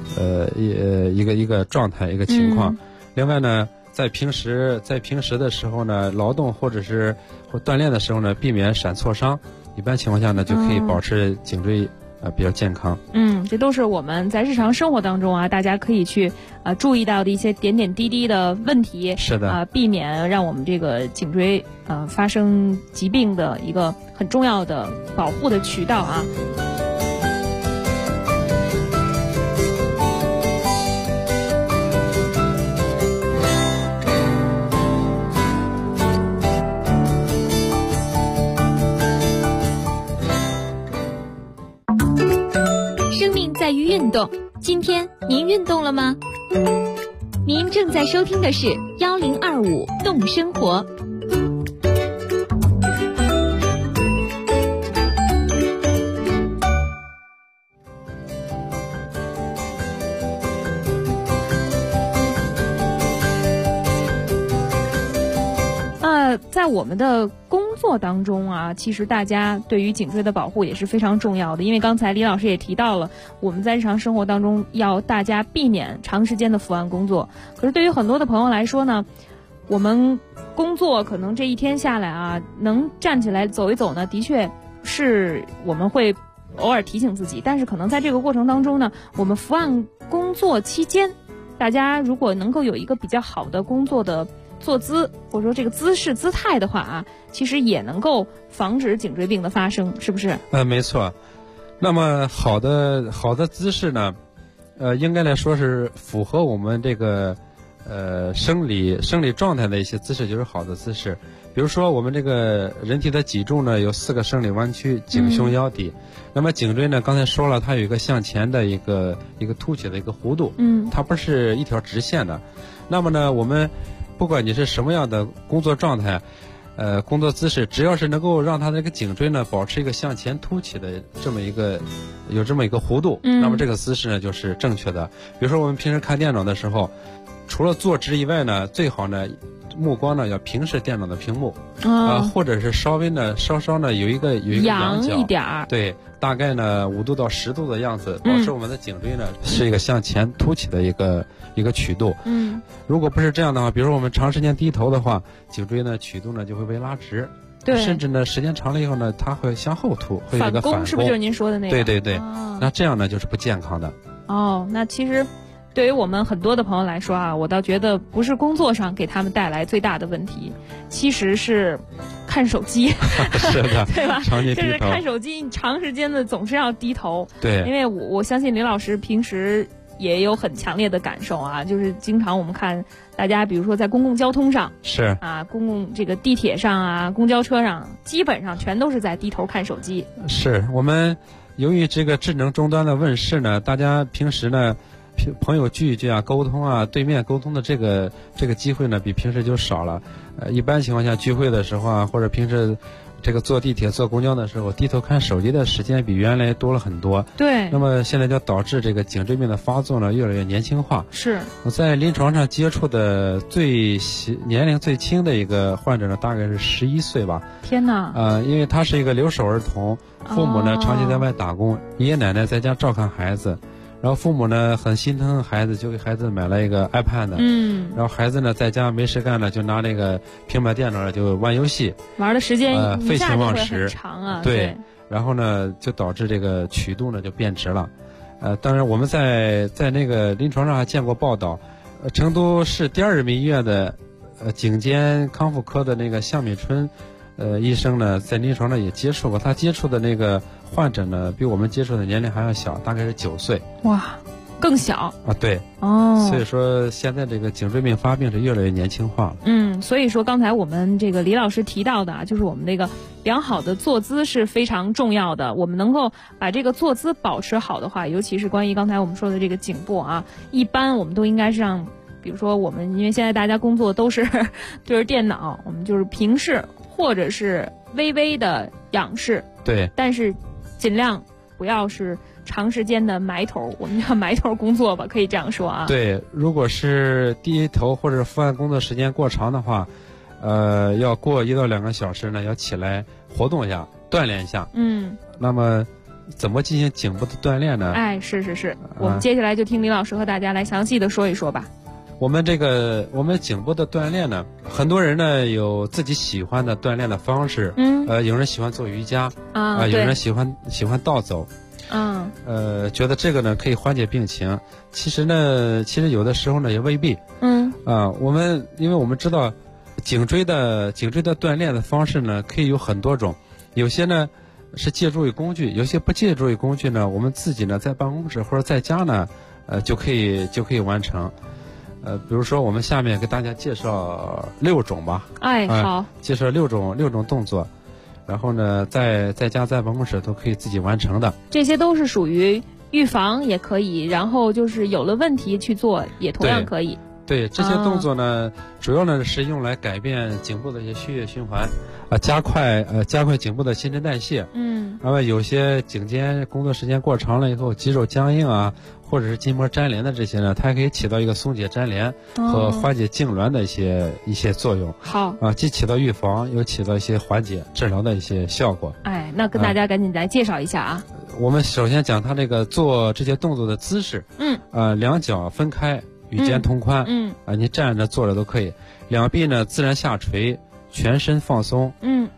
状态，一个情况。另外呢，在平时的时候呢，劳动或锻炼的时候呢，避免闪挫伤。一般情况下呢，就可以保持颈椎比较健康。 这都是我们在日常生活当中啊，大家可以去注意到的一些点点滴滴的问题。 是的。 避免让我们这个颈椎发生疾病的一个很重要的保护的渠道啊。 在于运动，今天您运动了吗？您正在收听的是1025动生活。 在我们的工作当中啊，其实大家对于颈椎的保护也是非常重要的。因为刚才李老师也提到了，我们在日常生活当中要大家避免长时间的伏案工作。可是对于很多的朋友来说呢，我们工作可能这一天下来啊，能站起来走一走呢，的确是我们会偶尔提醒自己。但是可能在这个过程当中呢，我们伏案工作期间，大家如果能够有一个比较好的工作的坐姿或者说这个姿势姿态的话啊，其实也能够防止颈椎病的发生，是不是？ 没错。那么好的姿势呢，应该来说是符合我们这个生理状态的一些姿势，就是好的姿势。比如说我们这个人体的脊柱呢有4个生理弯曲，颈胸腰骶。那么颈椎呢，刚才说了，它有一个向前的一个凸起的一个弧度，它不是一条直线的。那么呢，我们不管你是什么样的工作状态，工作姿势，只要是能够让它的这个颈椎呢保持一个向前凸起的这么一个弧度，那么这个姿势呢就是正确的。比如说我们平时看电脑的时候，除了坐直以外呢，最好呢目光呢要平视电脑的屏幕，或者是稍稍呢有一个仰角一点儿， 对，大概呢5度到10度的样子，保持我们的颈椎呢是一个向前凸起的一个曲度。如果不是这样的话，比如说我们长时间低头的话，颈椎呢曲度呢就会被拉直， 对， 甚至呢时间长了以后呢，它会向后凸，会有一个反弓， 是不是就是您说的那个？ 对，那这样呢就是不健康的。 那其实对于我们很多的朋友来说啊，我倒觉得不是工作上给他们带来最大的问题，其实是看手机， 是的， 对吧？ 长期低头， 就是看手机，你长时间的总是要低头。 对， 因为我相信林老师平时也有很强烈的感受啊，就是经常我们看大家，比如说在公共交通上， 是啊，公共这个地铁上啊，公交车上，基本上全都是在低头看手机。 是我们由于这个智能终端的问世呢，大家平时呢朋友聚一聚啊，沟通啊，对面沟通的这个机会呢比平时就少了。一般情况下聚会的时候啊，或者平时这个坐地铁坐公交的时候，低头看手机的时间比原来多了很多。 对， 那么现在就导致这个颈椎病的发作呢越来越年轻化。 是我在临床上接触的年龄最轻的一个患者呢，大概是11岁吧。 天哪！ 因为他是一个留守儿童，父母呢长期在外打工，爷爷奶奶在家照看孩子。然后父母呢很心疼孩子，就给孩子买了一个 iPad。然后孩子呢在家没事干呢，就拿那个平板电脑就玩游戏， 玩的时间废寝忘食， 很长啊。 对，然后呢就导致这个曲度呢就变直了。当然我们在那个临床上还见过报道，成都市第2人民医院的颈肩康复科的那个向敏春医生呢，在临床上也接触过，他接触的那个患者呢，比我们接触的年龄还要小，大概是9岁。 哇，更小啊！对，所以说现在这个颈椎病发病是越来越年轻化了。 所以说刚才我们这个李老师提到的啊，就是我们这个良好的坐姿是非常重要的。我们能够把这个坐姿保持好的话，尤其是关于刚才我们说的这个颈部啊，一般我们都应该是让，比如说我们因为现在大家工作都是对着电脑，我们就是平视或者是微微的仰视。 对， 但是尽量不要是长时间的埋头，我们叫埋头工作吧，可以这样说啊。 对，如果是低头或者伏案工作时间过长的话，要过1到2个小时呢，要起来活动一下，锻炼一下。那么怎么进行颈部的锻炼呢？ 是，我们接下来就听李老师和大家来详细的说一说吧。 我们颈部的锻炼呢，很多人呢有自己喜欢的锻炼的方式。有人喜欢做瑜伽有人喜欢倒走。觉得这个呢可以缓解病情。其实有的时候呢也未必。因为我们知道颈椎的锻炼的方式呢可以有很多种，有些呢是借助于工具，有些不借助于工具呢，我们自己呢在办公室或者在家呢就可以完成。比如说我们下面给大家介绍6种吧。 好， 介绍6种动作，然后呢在家在办公室都可以自己完成的。 这些都是属于预防也可以，然后就是有了问题去做也同样可以。 对，这些动作呢主要呢是用来改变颈部的一些血液循环，加快颈部的新陈代谢。然后有些颈肩工作时间过长了以后，肌肉僵硬啊，或者是筋膜粘连的这些呢，它也可以起到一个松解粘连和缓解痉挛的一些作用。 好既起到预防，又起到一些缓解治疗的一些效果。 那跟大家赶紧来介绍一下啊。 我们首先讲它这个做这些动作的姿势。两脚分开，与肩同宽。你站着坐着都可以。两臂呢自然下垂，全身放松。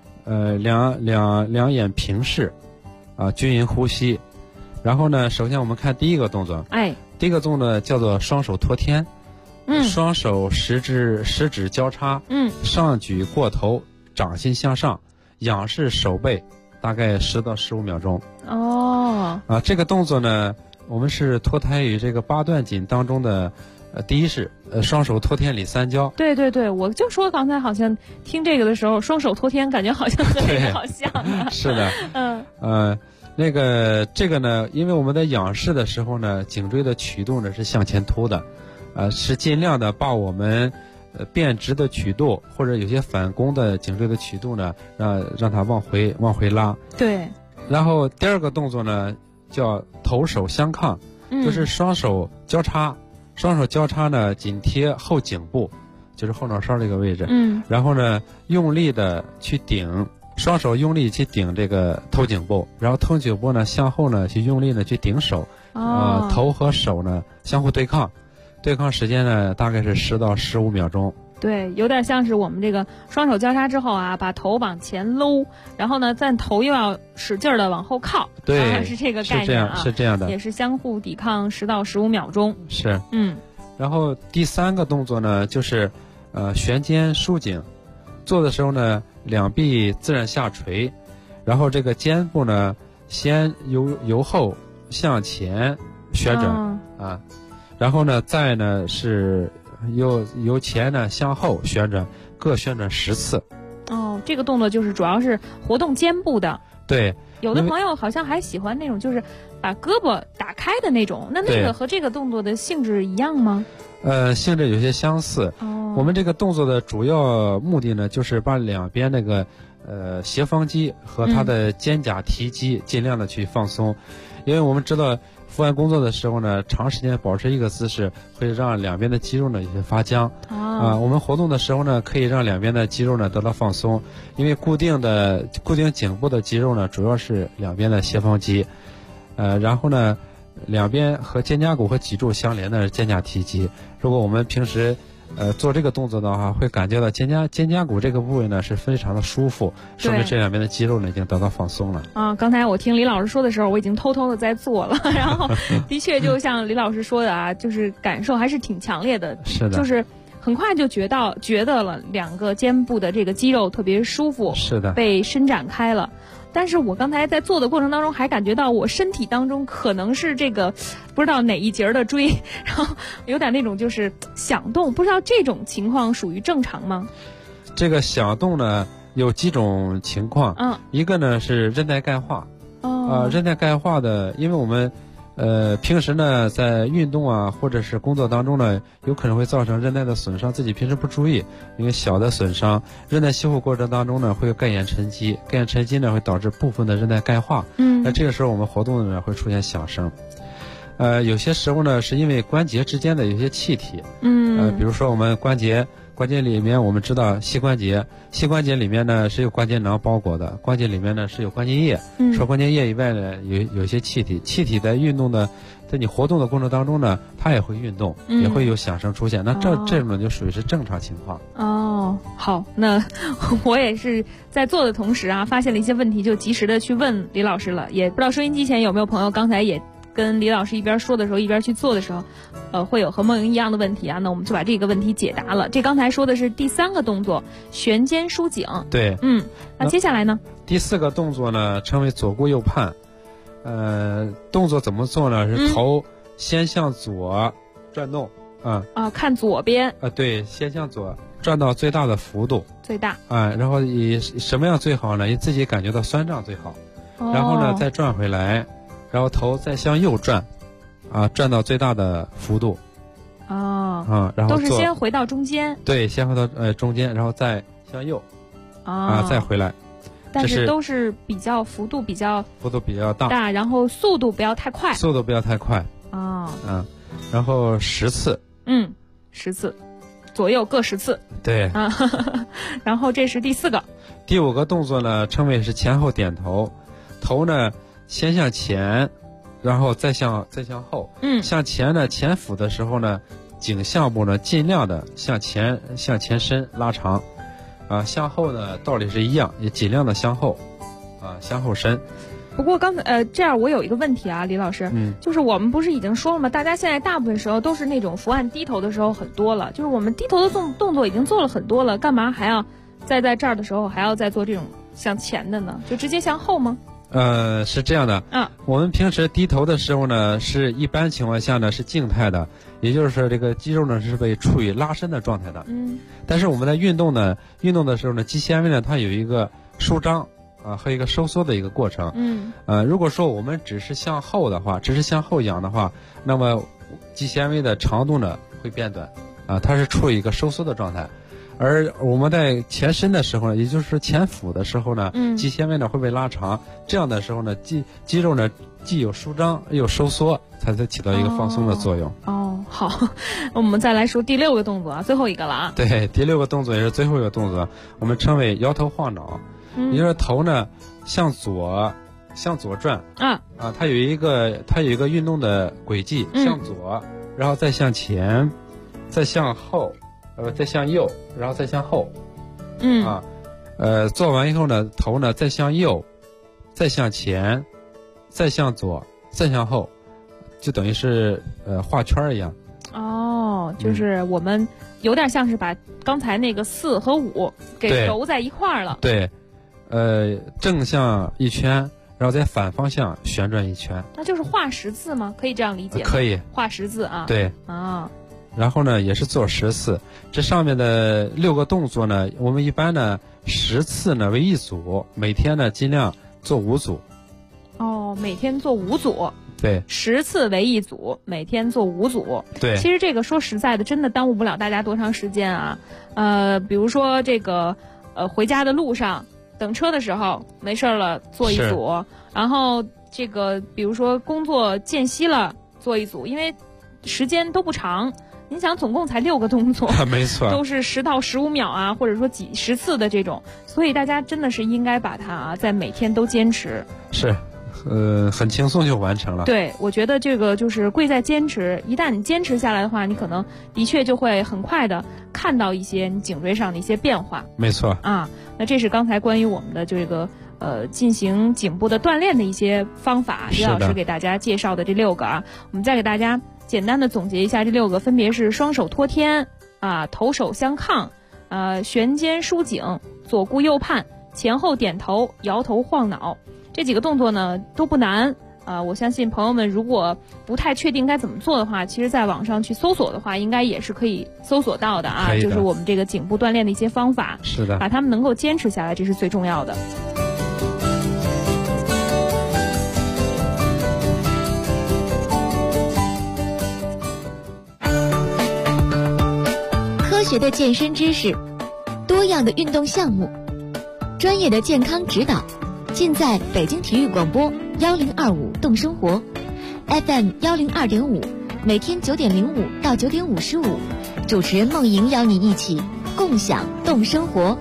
两眼平视，均匀呼吸。然后呢，首先我们看第一个动作。第一个动作叫做双手托天。 双手食指交叉，上举过头，掌心向上，仰视手背，大概10到15秒钟。这个动作呢，我们是脱胎于这个8段锦当中的第一式，双手托天理三交。 对对对，我就说刚才好像听这个的时候，双手托天感觉好像和这个好像啊。 是的，这个呢，因为我们在仰视的时候呢，颈椎的曲度呢是向前凸的，是尽量的把我们变直的曲度或者有些反弓的颈椎的曲度呢，让它往回拉。 对。 然后第二个动作呢叫头手相抗，就是双手交叉。双手交叉呢，紧贴后颈部，就是后脑勺这个位置。然后呢，用力的去顶，双手用力去顶这个头颈部，然后头颈部呢向后呢去用力的去顶手，头和手呢相互对抗时间呢大概是10到15秒钟。 对，有点像是我们这个双手交叉之后啊，把头往前搂，然后呢，咱头又要使劲的往后靠。 对， 是这个概念啊， 是这样的， 也是相互抵抗10到15秒钟。 是，然后第3个动作呢，就是旋肩舒颈，做的时候呢，两臂自然下垂，然后这个肩部呢，先由后向前旋转然后呢，再呢是由前呢向后旋转，各旋转10次。 这个动作就是主要是活动肩部的。 对， 有的朋友好像还喜欢那种就是把胳膊打开的那种，那个和这个动作的性质一样吗？ 性质有些相似。我们这个动作的主要目的呢，就是把两边那个斜方肌和它的肩胛提肌尽量的去放松，因为我们知道伏案工作的时候呢，长时间保持一个姿势会让两边的肌肉呢有些发僵。我们活动的时候呢，可以让两边的肌肉呢得到放松，因为固定颈部的肌肉呢，主要是两边的斜方肌，然后呢，两边和肩胛骨和脊柱相连的是肩胛提肌。如果我们平时做这个动作的话，会感觉到肩胛骨这个部位呢是非常的舒服，说明这两边的肌肉呢已经得到放松了。 刚才我听李老师说的时候，我已经偷偷的在做了，然后的确就像李老师说的啊，就是感受还是挺强烈的。 是的， 就是很快就觉得了两个肩部的这个肌肉特别舒服， 是的， 被伸展开了。但是我刚才在做的过程当中，还感觉到我身体当中可能是这个不知道哪一节的椎，然后有点那种就是响动，不知道这种情况属于正常吗？ 这个响动呢有几种情况，一个呢是韧带钙化，韧带钙化的，因为我们平时呢在运动啊或者是工作当中呢，有可能会造成韧带的损伤，自己平时不注意，因为小的损伤，韧带修复过程当中呢会有钙盐沉积，钙盐沉积呢会导致部分的韧带钙化，那这个时候我们活动呢会出现响声。有些时候呢是因为关节之间的有些气体，比如说我们关节里面，我们知道膝关节里面呢是有关节囊包裹的，关节里面呢是有关节液，除了关节液以外呢有些气体在运动的，在你活动的过程当中呢，它也会运动，也会有响声出现，那这种就属于是正常情况。 好，那我也是在做的同时啊，发现了一些问题，就及时的去问李老师了，也不知道收音机前有没有朋友刚才也跟李老师一边说的时候一边去做的时候，会有和梦莹一样的问题啊，那我们就把这个问题解答了。这刚才说的是第3个动作，旋肩舒颈。 对， 那接下来呢？ 第4个动作呢，称为左顾右盼。动作怎么做呢？是头先向左转动， 看左边。 对，先向左转到最大的幅度， 最大。 然后以什么样最好呢？以自己感觉到酸胀最好。然后呢，再转回来。然后头再向右转，转到最大的幅度，然后都是先回到中间， 对，先回到中间，然后再向右，再回来， 但是都是幅度比较大，然后速度不要太快， 然后10次 ，10次，左右各10次， 对， 然后这是第4个， 第5个动作呢，称为是前后点头，头呢先向前，然后再向后。向前呢，前俯的时候呢，颈项部呢尽量的向前伸拉长，向后呢道理是一样，也尽量的向后伸。 不过刚才这样我有一个问题啊，李老师，就是我们不是已经说了吗？大家现在大部分时候都是那种伏案低头的时候很多了，就是我们低头的动作已经做了很多了，干嘛还要在这儿的时候还要再做这种向前的呢？就直接向后吗？ 是这样的，我们平时低头的时候呢，是一般情况下呢是静态的，也就是说这个肌肉呢是被处于拉伸的状态的。但是我们在运动的时候呢，肌纤维呢它有一个舒张和一个收缩的一个过程。如果说我们只是向后的话，只是向后仰的话，那么肌纤维的长度呢会变短，它是处于一个收缩的状态。而我们在前伸的时候呢，也就是前俯的时候呢，肌纤维呢会被拉长，这样的时候呢，肌肉呢既有舒张又有收缩，才起到一个放松的作用。 好，我们再来说第6个动作啊，最后一个了啊。 对，第6个动作也是最后一个动作，我们称为摇头晃脑。也就是头呢向左转它有一个运动的轨迹，向左，然后再向前，再向后，再向右，然后再向后。做完以后呢，头呢再向右，再向前，再向左，再向后，就等于是画圈一样。 就是我们有点像是把刚才那个4和5给揉在一块儿了。 对。正向一圈，然后再反方向旋转一圈， 那就是画10字吗？可以这样理解吗？ 可以画10字啊。 对然后呢也是做10次，这上面的6个动作呢，我们一般呢10次呢为一组，每天呢尽量做5组。 每天做5组。 对 ，10次为一组，每天做5组。 对， 其实这个说实在的，真的耽误不了大家多长时间啊。比如说这个回家的路上。等车的时候没事了做一组，然后这个比如说工作间隙了做一组，因为时间都不长，您想总共才6个动作， 没错， 都是10到15秒啊，或者说几十次的这种，所以大家真的是应该把它在每天都坚持。 是。很轻松就完成了。 对，我觉得这个就是贵在坚持。一旦你坚持下来的话，你可能的确就会很快的看到一些你颈椎上的一些变化。 没错那这是刚才关于我们的这个进行颈部的锻炼的一些方法，李老师给大家介绍的这6个啊，我们再给大家简单的总结一下，这6个分别是双手托天头手相抗旋肩舒颈，左顾右盼，前后点头，摇头晃脑。这几个动作呢都不难我相信朋友们如果不太确定该怎么做的话，其实在网上去搜索的话，应该也是可以搜索到的就是我们这个颈部锻炼的一些方法。 是的， 把它们能够坚持下来，这是最重要的。 科学的健身知识，多样的运动项目，专业的健康指导，尽在北京体育广播1025动生活 FM 102.5，每天9点05到9点55，主持人梦莹邀你一起共享动生活。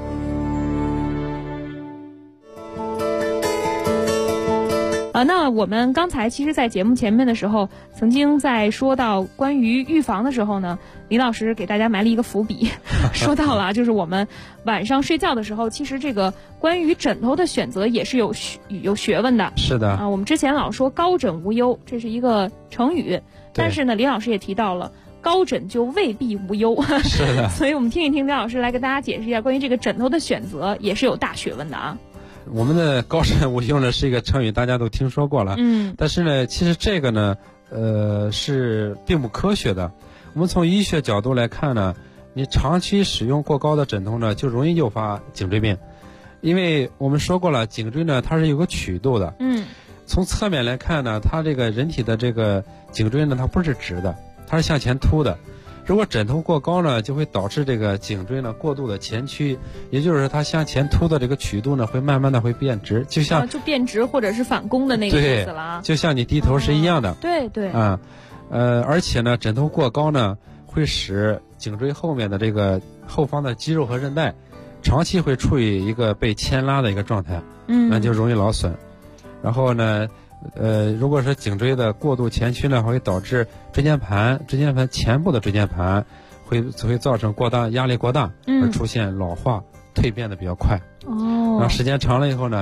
那我们刚才其实在节目前面的时候，曾经在说到关于预防的时候呢，李老师给大家埋了一个伏笔说到了就是我们晚上睡觉的时候，其实这个关于枕头的选择也是有学问的。 是的我们之前老说高枕无忧，这是一个成语，但是呢李老师也提到了高枕就未必无忧。 是的所以我们听一听李老师来给大家解释一下关于这个枕头的选择，也是有大学问的啊。 我们的高枕无忧呢是一个成语，大家都听说过了。但是呢，其实这个呢，是并不科学的。我们从医学角度来看呢，你长期使用过高的枕头呢，就容易诱发颈椎病。因为我们说过了，颈椎呢它是有个曲度的。从侧面来看呢，它这个人体的这个颈椎呢，它不是直的，它是向前凸的。如果枕头过高呢，就会导致这个颈椎呢过度的前屈，也就是说它向前凸的这个曲度呢会慢慢的会变直，就像就变直或者是反弓的那个意思了啊。 就像你低头是一样的。 对对而且呢枕头过高呢会使颈椎后面的这个后方的肌肉和韧带长期会处于一个被牵拉的一个状态，那就容易劳损。然后呢如果是颈椎的过度前屈呢，会导致椎间盘前部的椎间盘会造成压力过大，而出现老化蜕变的比较快。然后时间长了以后呢，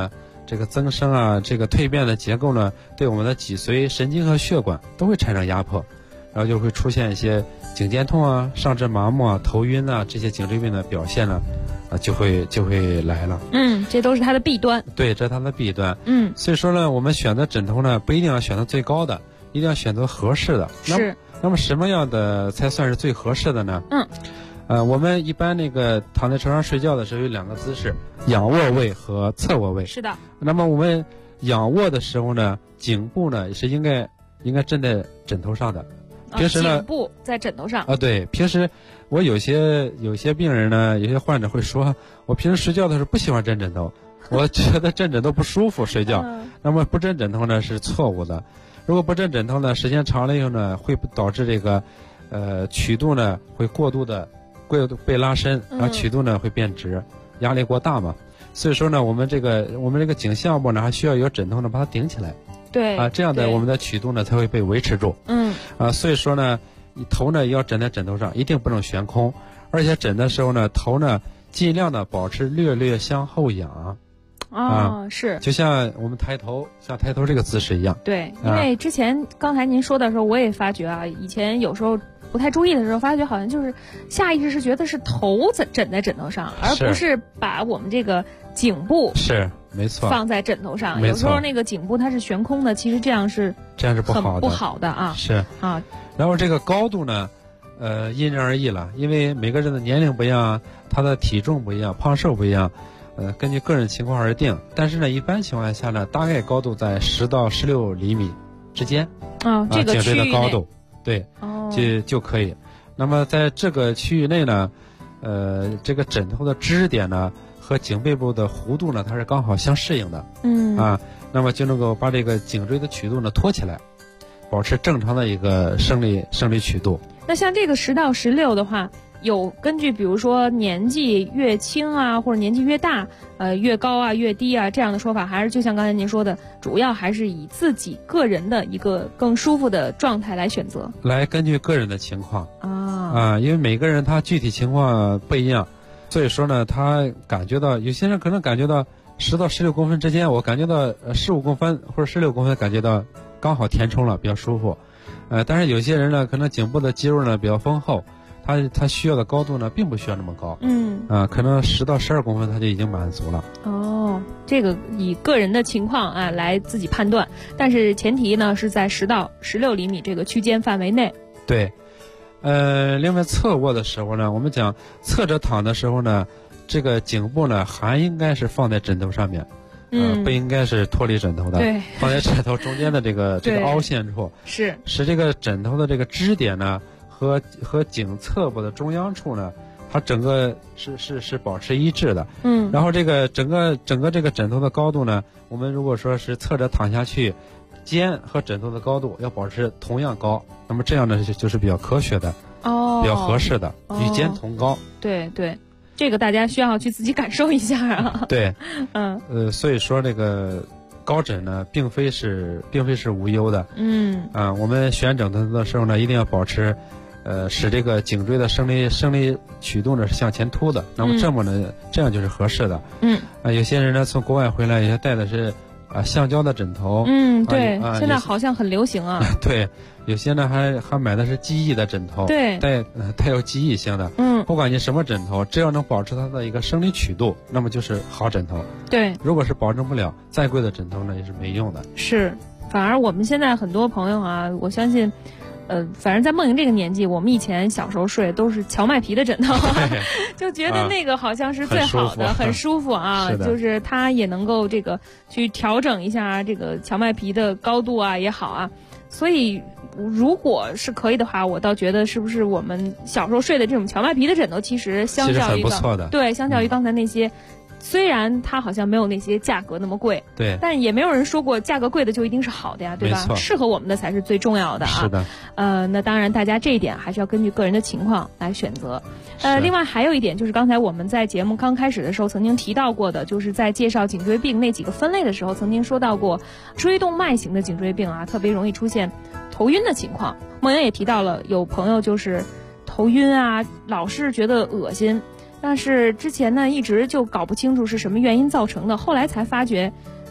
这个增生啊，这个蜕变的结构呢，对我们的脊髓、神经和血管都会产生压迫，然后就会出现一些颈肩痛啊、上肢麻木啊、头晕啊这些颈椎病的表现呢，就会来了。 这都是它的弊端。 对，这是它的弊端。所以说呢，我们选择枕头呢，不一定要选择最高的，一定要选择合适的。 是。 那么什么样的才算是最合适的呢？我们一般那个躺在床上睡觉的时候有2个姿势，仰卧位和侧卧位。 是的。 那么我们仰卧的时候呢，颈部呢是应该枕在枕头上的。平时呢， 颈部在枕头上。 对，平时我有些病人呢，有些患者会说，我平时睡觉的时候不喜欢枕枕头，我觉得枕枕头不舒服睡觉。那么不枕枕头呢是错误的。如果不枕枕头呢，时间长了以后呢，会导致这个曲度呢会过度被拉伸，然后曲度呢会变直，压力过大嘛。所以说呢，我们这个颈项部呢还需要有枕头呢把它顶起来。 对这样的我们的曲度呢才会被维持住。所以说呢，头呢要枕在枕头上，一定不能悬空，而且枕的时候呢，头呢尽量的保持略略向后仰。 是， 就像我们抬头这个姿势一样。 对，因为之前刚才您说的时候，我也发觉啊，以前有时候不太注意的时候，发觉好像就是下意识是觉得是头枕在枕头上，而不是把我们这个颈部是没错放在枕头上。有时候那个颈部它是悬空的，其实这样是不好的啊。 是啊，然后这个高度呢，因人而异了，因为每个人的年龄不一样，他的体重不一样，胖瘦不一样。根据个人情况而定，但是呢，一般情况下呢，大概高度在10到16厘米之间。 这个颈椎的高度，对，就可以。那么在这个区域内呢，这个枕头的支点呢和颈背部的弧度呢，它是刚好相适应的。那么就能够把这个颈椎的曲度呢托起来，保持正常的一个生理曲度。 那像这个10到16的话，有根据比如说年纪越轻啊，或者年纪越大，越高啊越低啊这样的说法，还是就像刚才您说的，主要还是以自己个人的一个更舒服的状态来选择， 来根据个人的情况因为每个人他具体情况不一样，所以说呢，他感觉到有些人可能感觉到10到16公分之间，我感觉到15公分或者16公分感觉到刚好填充了，比较舒服。但是有些人呢，可能颈部的肌肉呢比较丰厚，他需要的高度呢并不需要那么高。可能10到12公分他就已经满足了。 这个以个人的情况来自己判断，但是前提呢是在10到16厘米这个区间范围内。 对。另外侧卧的时候呢，我们讲侧着躺的时候呢，这个颈部呢还应该是放在枕头上面。不应该是脱离枕头的， 对， 放在枕头中间的这个凹陷处，使这个枕头的这个支点呢和颈侧部的中央处呢，它整个是保持一致的。然后这个整个这个枕头的高度呢，我们如果说是侧着躺下去，肩和枕头的高度要保持同样高，那么这样呢就是比较科学的，比较合适的，与肩同高。 对。这个大家需要去自己感受一下啊。 对，所以说这个高枕呢，并非是无忧的。我们选枕头的时候呢，一定要保持，使这个颈椎的生理曲度呢是向前凸的。那么这样就是合适的。有些人呢从国外回来，也带的是橡胶的枕头。 对，现在好像很流行啊。 对。有些呢还买的是记忆的枕头， 对， 带有记忆性的。不管你什么枕头，只要能保持它的一个生理曲度，那么就是好枕头。 对， 如果是保证不了，再贵的枕头呢也是没用的。 是，反而我们现在很多朋友啊，我相信，反正在梦莹这个年纪，我们以前小时候睡都是荞麦皮的枕头，就觉得那个好像是最好的，很舒服啊。就是它也能够这个去调整一下这个荞麦皮的高度啊也好啊，所以。如果是可以的话，我倒觉得是不是我们小时候睡的这种荞麦皮的枕头，其实相较于相较于刚才那些，虽然它好像没有那些价格那么贵， 对， 但也没有人说过价格贵的就一定是好的呀，对吧？适合我们的才是最重要的啊。 是的。 那当然，大家这一点还是要根据个人的情况来选择。另外还有一点就是刚才我们在节目刚开始的时候曾经提到过的，就是在介绍颈椎病那几个分类的时候，曾经说到过椎动脉型的颈椎病啊，特别容易出现头晕的情况。梦莹也提到了，有朋友就是头晕啊，老是觉得恶心，但是之前呢一直就搞不清楚是什么原因造成的，后来才发觉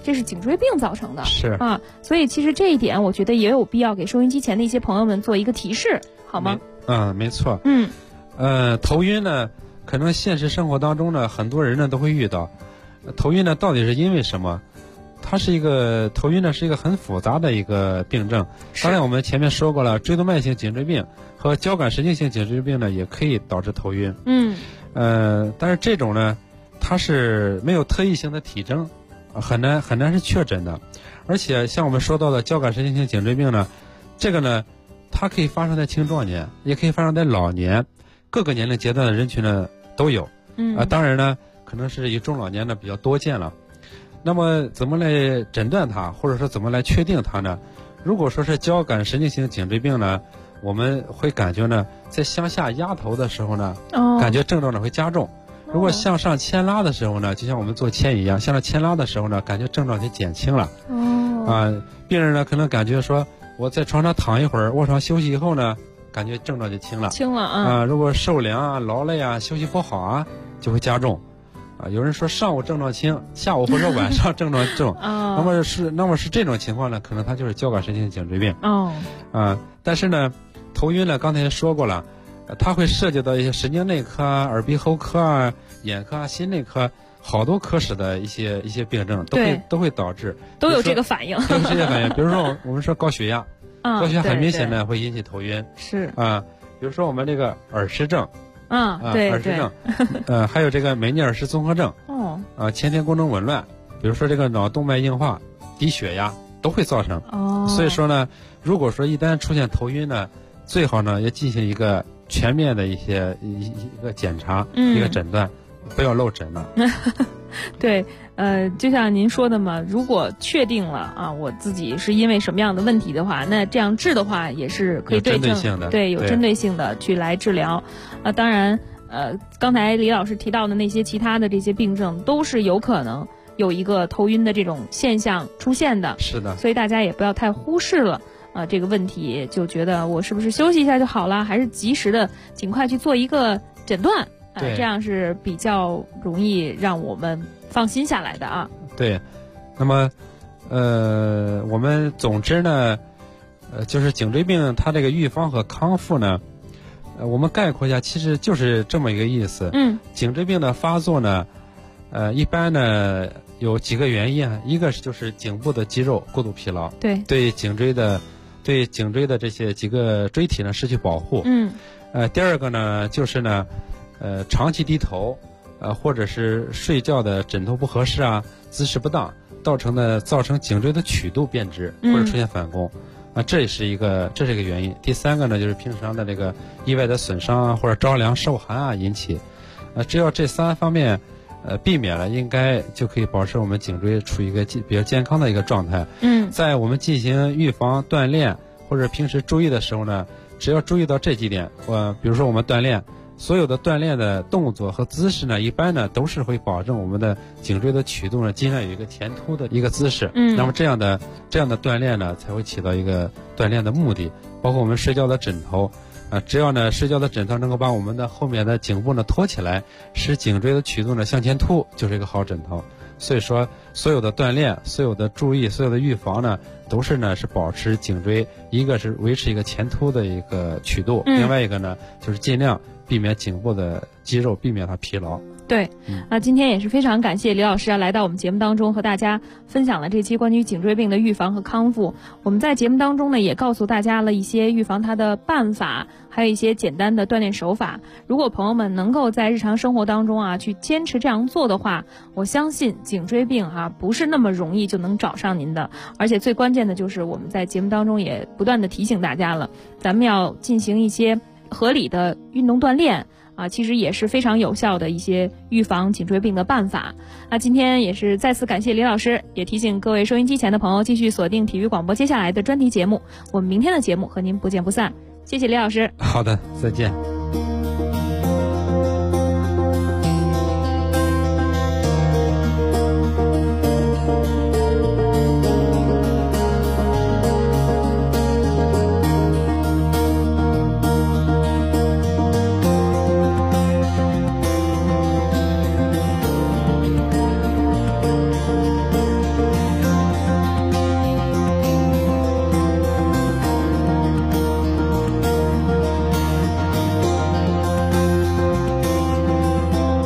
这是颈椎病造成的。 是啊，所以其实这一点我觉得也有必要给收音机前的一些朋友们做一个提示，好吗？ 没错。头晕呢，可能现实生活当中呢，很多人呢都会遇到。头晕呢，到底是因为什么？头晕呢是一个很复杂的一个病症。刚才我们前面说过了，椎动脉性颈椎病和交感神经性颈椎病呢，也可以导致头晕。但是这种呢，它是没有特异性的体征，很难是确诊的。而且像我们说到的交感神经性颈椎病呢，这个呢，它可以发生在青壮年，也可以发生在老年，各个年龄阶段的人群呢都有。当然呢，可能是以中老年呢比较多见了。那么怎么来诊断它，或者说怎么来确定它呢？如果说是交感神经性颈椎病呢，我们会感觉呢，在向下压头的时候呢，感觉症状呢会加重。如果向上牵拉的时候呢，就像我们做牵一样，向上牵拉的时候呢，感觉症状就减轻了。病人呢可能感觉说，我在床上躺一会儿，卧床休息以后呢，感觉症状就轻了。如果受凉啊、劳累啊、休息不好啊，就会加重。有人说上午症状轻，下午或者晚上症状重。那么是这种情况呢，可能它就是交感神经颈椎病。但是呢，头晕呢，刚才也说过了，它会涉及到一些神经内科啊、耳鼻喉科啊、眼科啊、心内科好多科室的一些病症都会导致， 都有这个反应。 都有这些反应。比如说我们说高血压，高血压很明显的会引起头晕。比如说我们这个耳石症。耳石症，还有这个美尼尔氏综合症，前天功能紊乱，比如说这个脑动脉硬化、低血压都会造成。所以说呢，如果说一旦出现头晕呢，最好呢要进行一个全面的一个检查，一个诊断，不要漏诊了。 对，就像您说的嘛，如果确定了我自己是因为什么样的问题的话，那这样治的话也是可以对症，有针对性的去来治疗。当然，刚才李老师提到的那些其他的这些病症，都是有可能有一个头晕的这种现象出现的。 是的， 所以大家也不要太忽视了这个问题，就觉得我是不是休息一下就好了，还是及时的尽快去做一个诊断。这样是比较容易让我们放心下来的啊。 对，那么我们总之呢，就是颈椎病它这个预防和康复呢，我们概括一下，其实就是这么一个意思。颈椎病的发作呢，一般呢有几个原因，一个就是颈部的肌肉过度疲劳，对颈椎的这些几个椎体呢失去保护。第二个呢就是呢。长期低头，或者是睡觉的枕头不合适啊，姿势不当，造成颈椎的曲度变直，或者出现反弓，这是一个原因。第三个呢，就是平常的这个意外的损伤啊，或者着凉受寒啊引起，只要这三方面避免了，应该就可以保持我们颈椎处于一个比较健康的一个状态。在我们进行预防锻炼或者平时注意的时候呢，只要注意到这几点，比如说我们锻炼。所有的锻炼的动作和姿势呢，一般呢都是会保证我们的颈椎的曲度呢，尽量有一个前凸的一个姿势。那么这样的锻炼呢，才会起到一个锻炼的目的。包括我们睡觉的枕头，只要呢睡觉的枕头能够把我们的后面的颈部呢托起来，使颈椎的曲度呢向前凸，就是一个好枕头。所以说，所有的锻炼、所有的注意、所有的预防呢，都是保持颈椎，一个是维持一个前凸的一个曲度，另外一个呢就是尽量避免颈部的肌肉，避免它疲劳。 对，今天也是非常感谢李老师来到我们节目当中，和大家分享了这期关于颈椎病的预防和康复。我们在节目当中呢，也告诉大家了一些预防它的办法，还有一些简单的锻炼手法。如果朋友们能够在日常生活当中去坚持这样做的话，我相信颈椎病不是那么容易就能找上您的。而且最关键的就是我们在节目当中也不断的提醒大家了，咱们要进行一些合理的运动锻炼。其实也是非常有效的一些预防颈椎病的办法。今天也是再次感谢李老师，也提醒各位收音机前的朋友继续锁定体育广播接下来的专题节目。我们明天的节目和您不见不散。谢谢李老师。 好的，再见。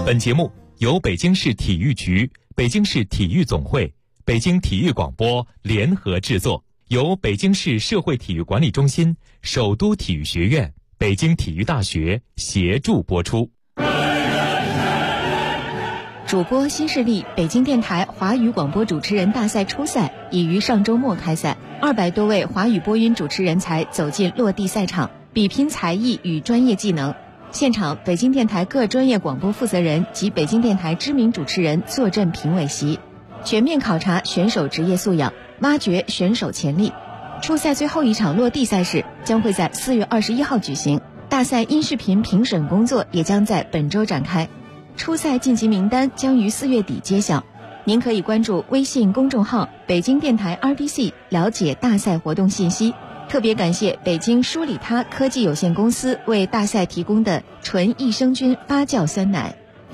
本节目由北京市体育局、北京市体育总会、北京体育广播联合制作，由北京市社会体育管理中心、首都体育学院、北京体育大学协助播出。 主播新势力北京电台华语广播主持人大赛初赛已于上周末开赛，200多位华语播音主持人才走进落地赛场，比拼才艺与专业技能。现场，北京电台各专业广播负责人及北京电台知名主持人坐镇评委席，全面考察选手职业素养，挖掘选手潜力。初赛最后一场落地赛事将会在4月21号举行，大赛音视频评审工作也将在本周展开。初赛晋级名单将于4月底揭晓，您可以关注微信公众号北京电台 RBC 了解大赛活动信息。特别感谢北京舒里他科技有限公司为大赛提供的纯益生菌发酵酸奶。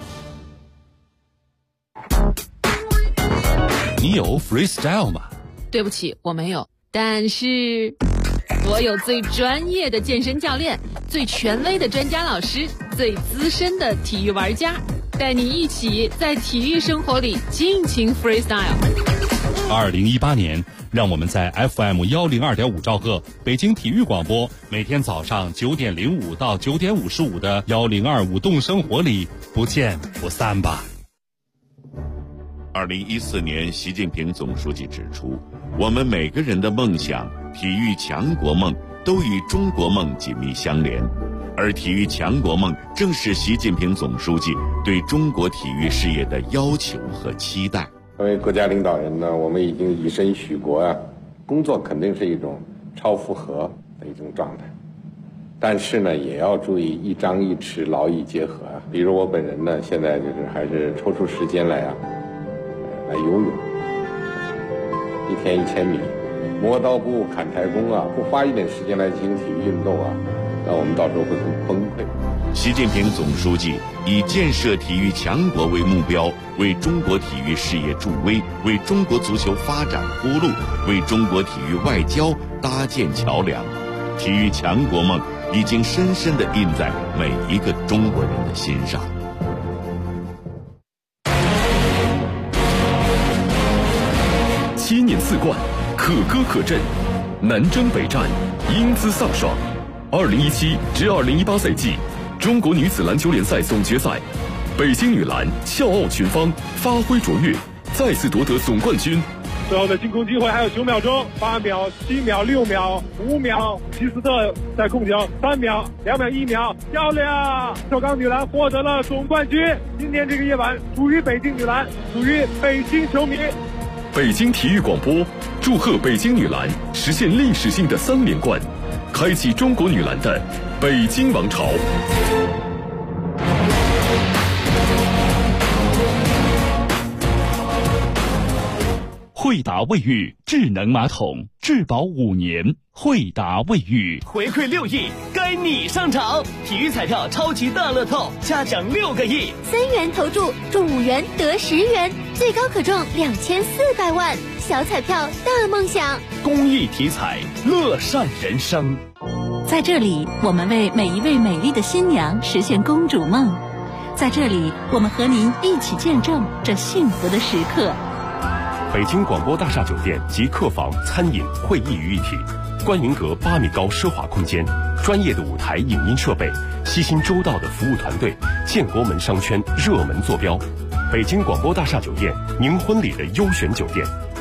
你有 freestyle 吗？ 对不起，我没有，但是我有最专业的健身教练，最权威的专家老师，最资深的体育玩家，带你一起在体育生活里尽情 freestyle。 2018年，让我们在 FM102.5兆赫北京体育广播，每天早上9点05到9点55的102舞动生活里不见不散吧。2014年，习近平总书记指出，我们每个人的梦想、体育强国梦都与中国梦紧密相连，而体育强国梦正是习近平总书记对中国体育事业的要求和期待。 作为国家领导人呢，我们已经以身许国啊，工作肯定是一种超负荷的一种状态，但是呢，也要注意一张一弛，劳逸结合啊。比如我本人呢，现在还是抽出时间来游泳，1天1000米，磨刀不误砍柴工啊，不花一点时间来进行体育运动啊，那我们到时候会很崩溃。 习近平总书记以建设体育强国为目标，为中国体育事业助威，为中国足球发展铺路，为中国体育外交搭建桥梁。体育强国梦已经深深地印在每一个中国人的心上。 7年4冠，可歌可阵，南征北战，英姿飒爽。2017至2018赛季中国女子篮球联赛总决赛，北京女篮笑傲群芳，发挥卓越，再次夺得总冠军。 最后的进攻机会还有9秒钟，8秒、7秒、6秒、5秒，齐斯特在控球，3秒、2秒、1秒，漂亮！首钢女篮获得了总冠军。今天这个夜晚属于北京女篮，属于北京球迷。 北京体育广播祝贺北京女篮实现历史性的3连冠，开启中国女篮的北京王朝。 惠达卫浴智能马桶，质保5年。惠达卫浴回馈6亿，该你上场！体育彩票超级大乐透，加奖6个亿 ，3元投注中5元得10元，最高可中2400万，小彩票大梦想。 公益体彩，乐善人生。 在这里，我们为每一位美丽的新娘实现公主梦。在这里，我们和您一起见证这幸福的时刻。 北京广播大厦酒店及客房、餐饮、会议于一体，观云阁8米高奢华空间，专业的舞台影音设备，悉心周到的服务团队，建国门商圈热门坐标。北京广播大厦酒店，您婚礼的优选酒店，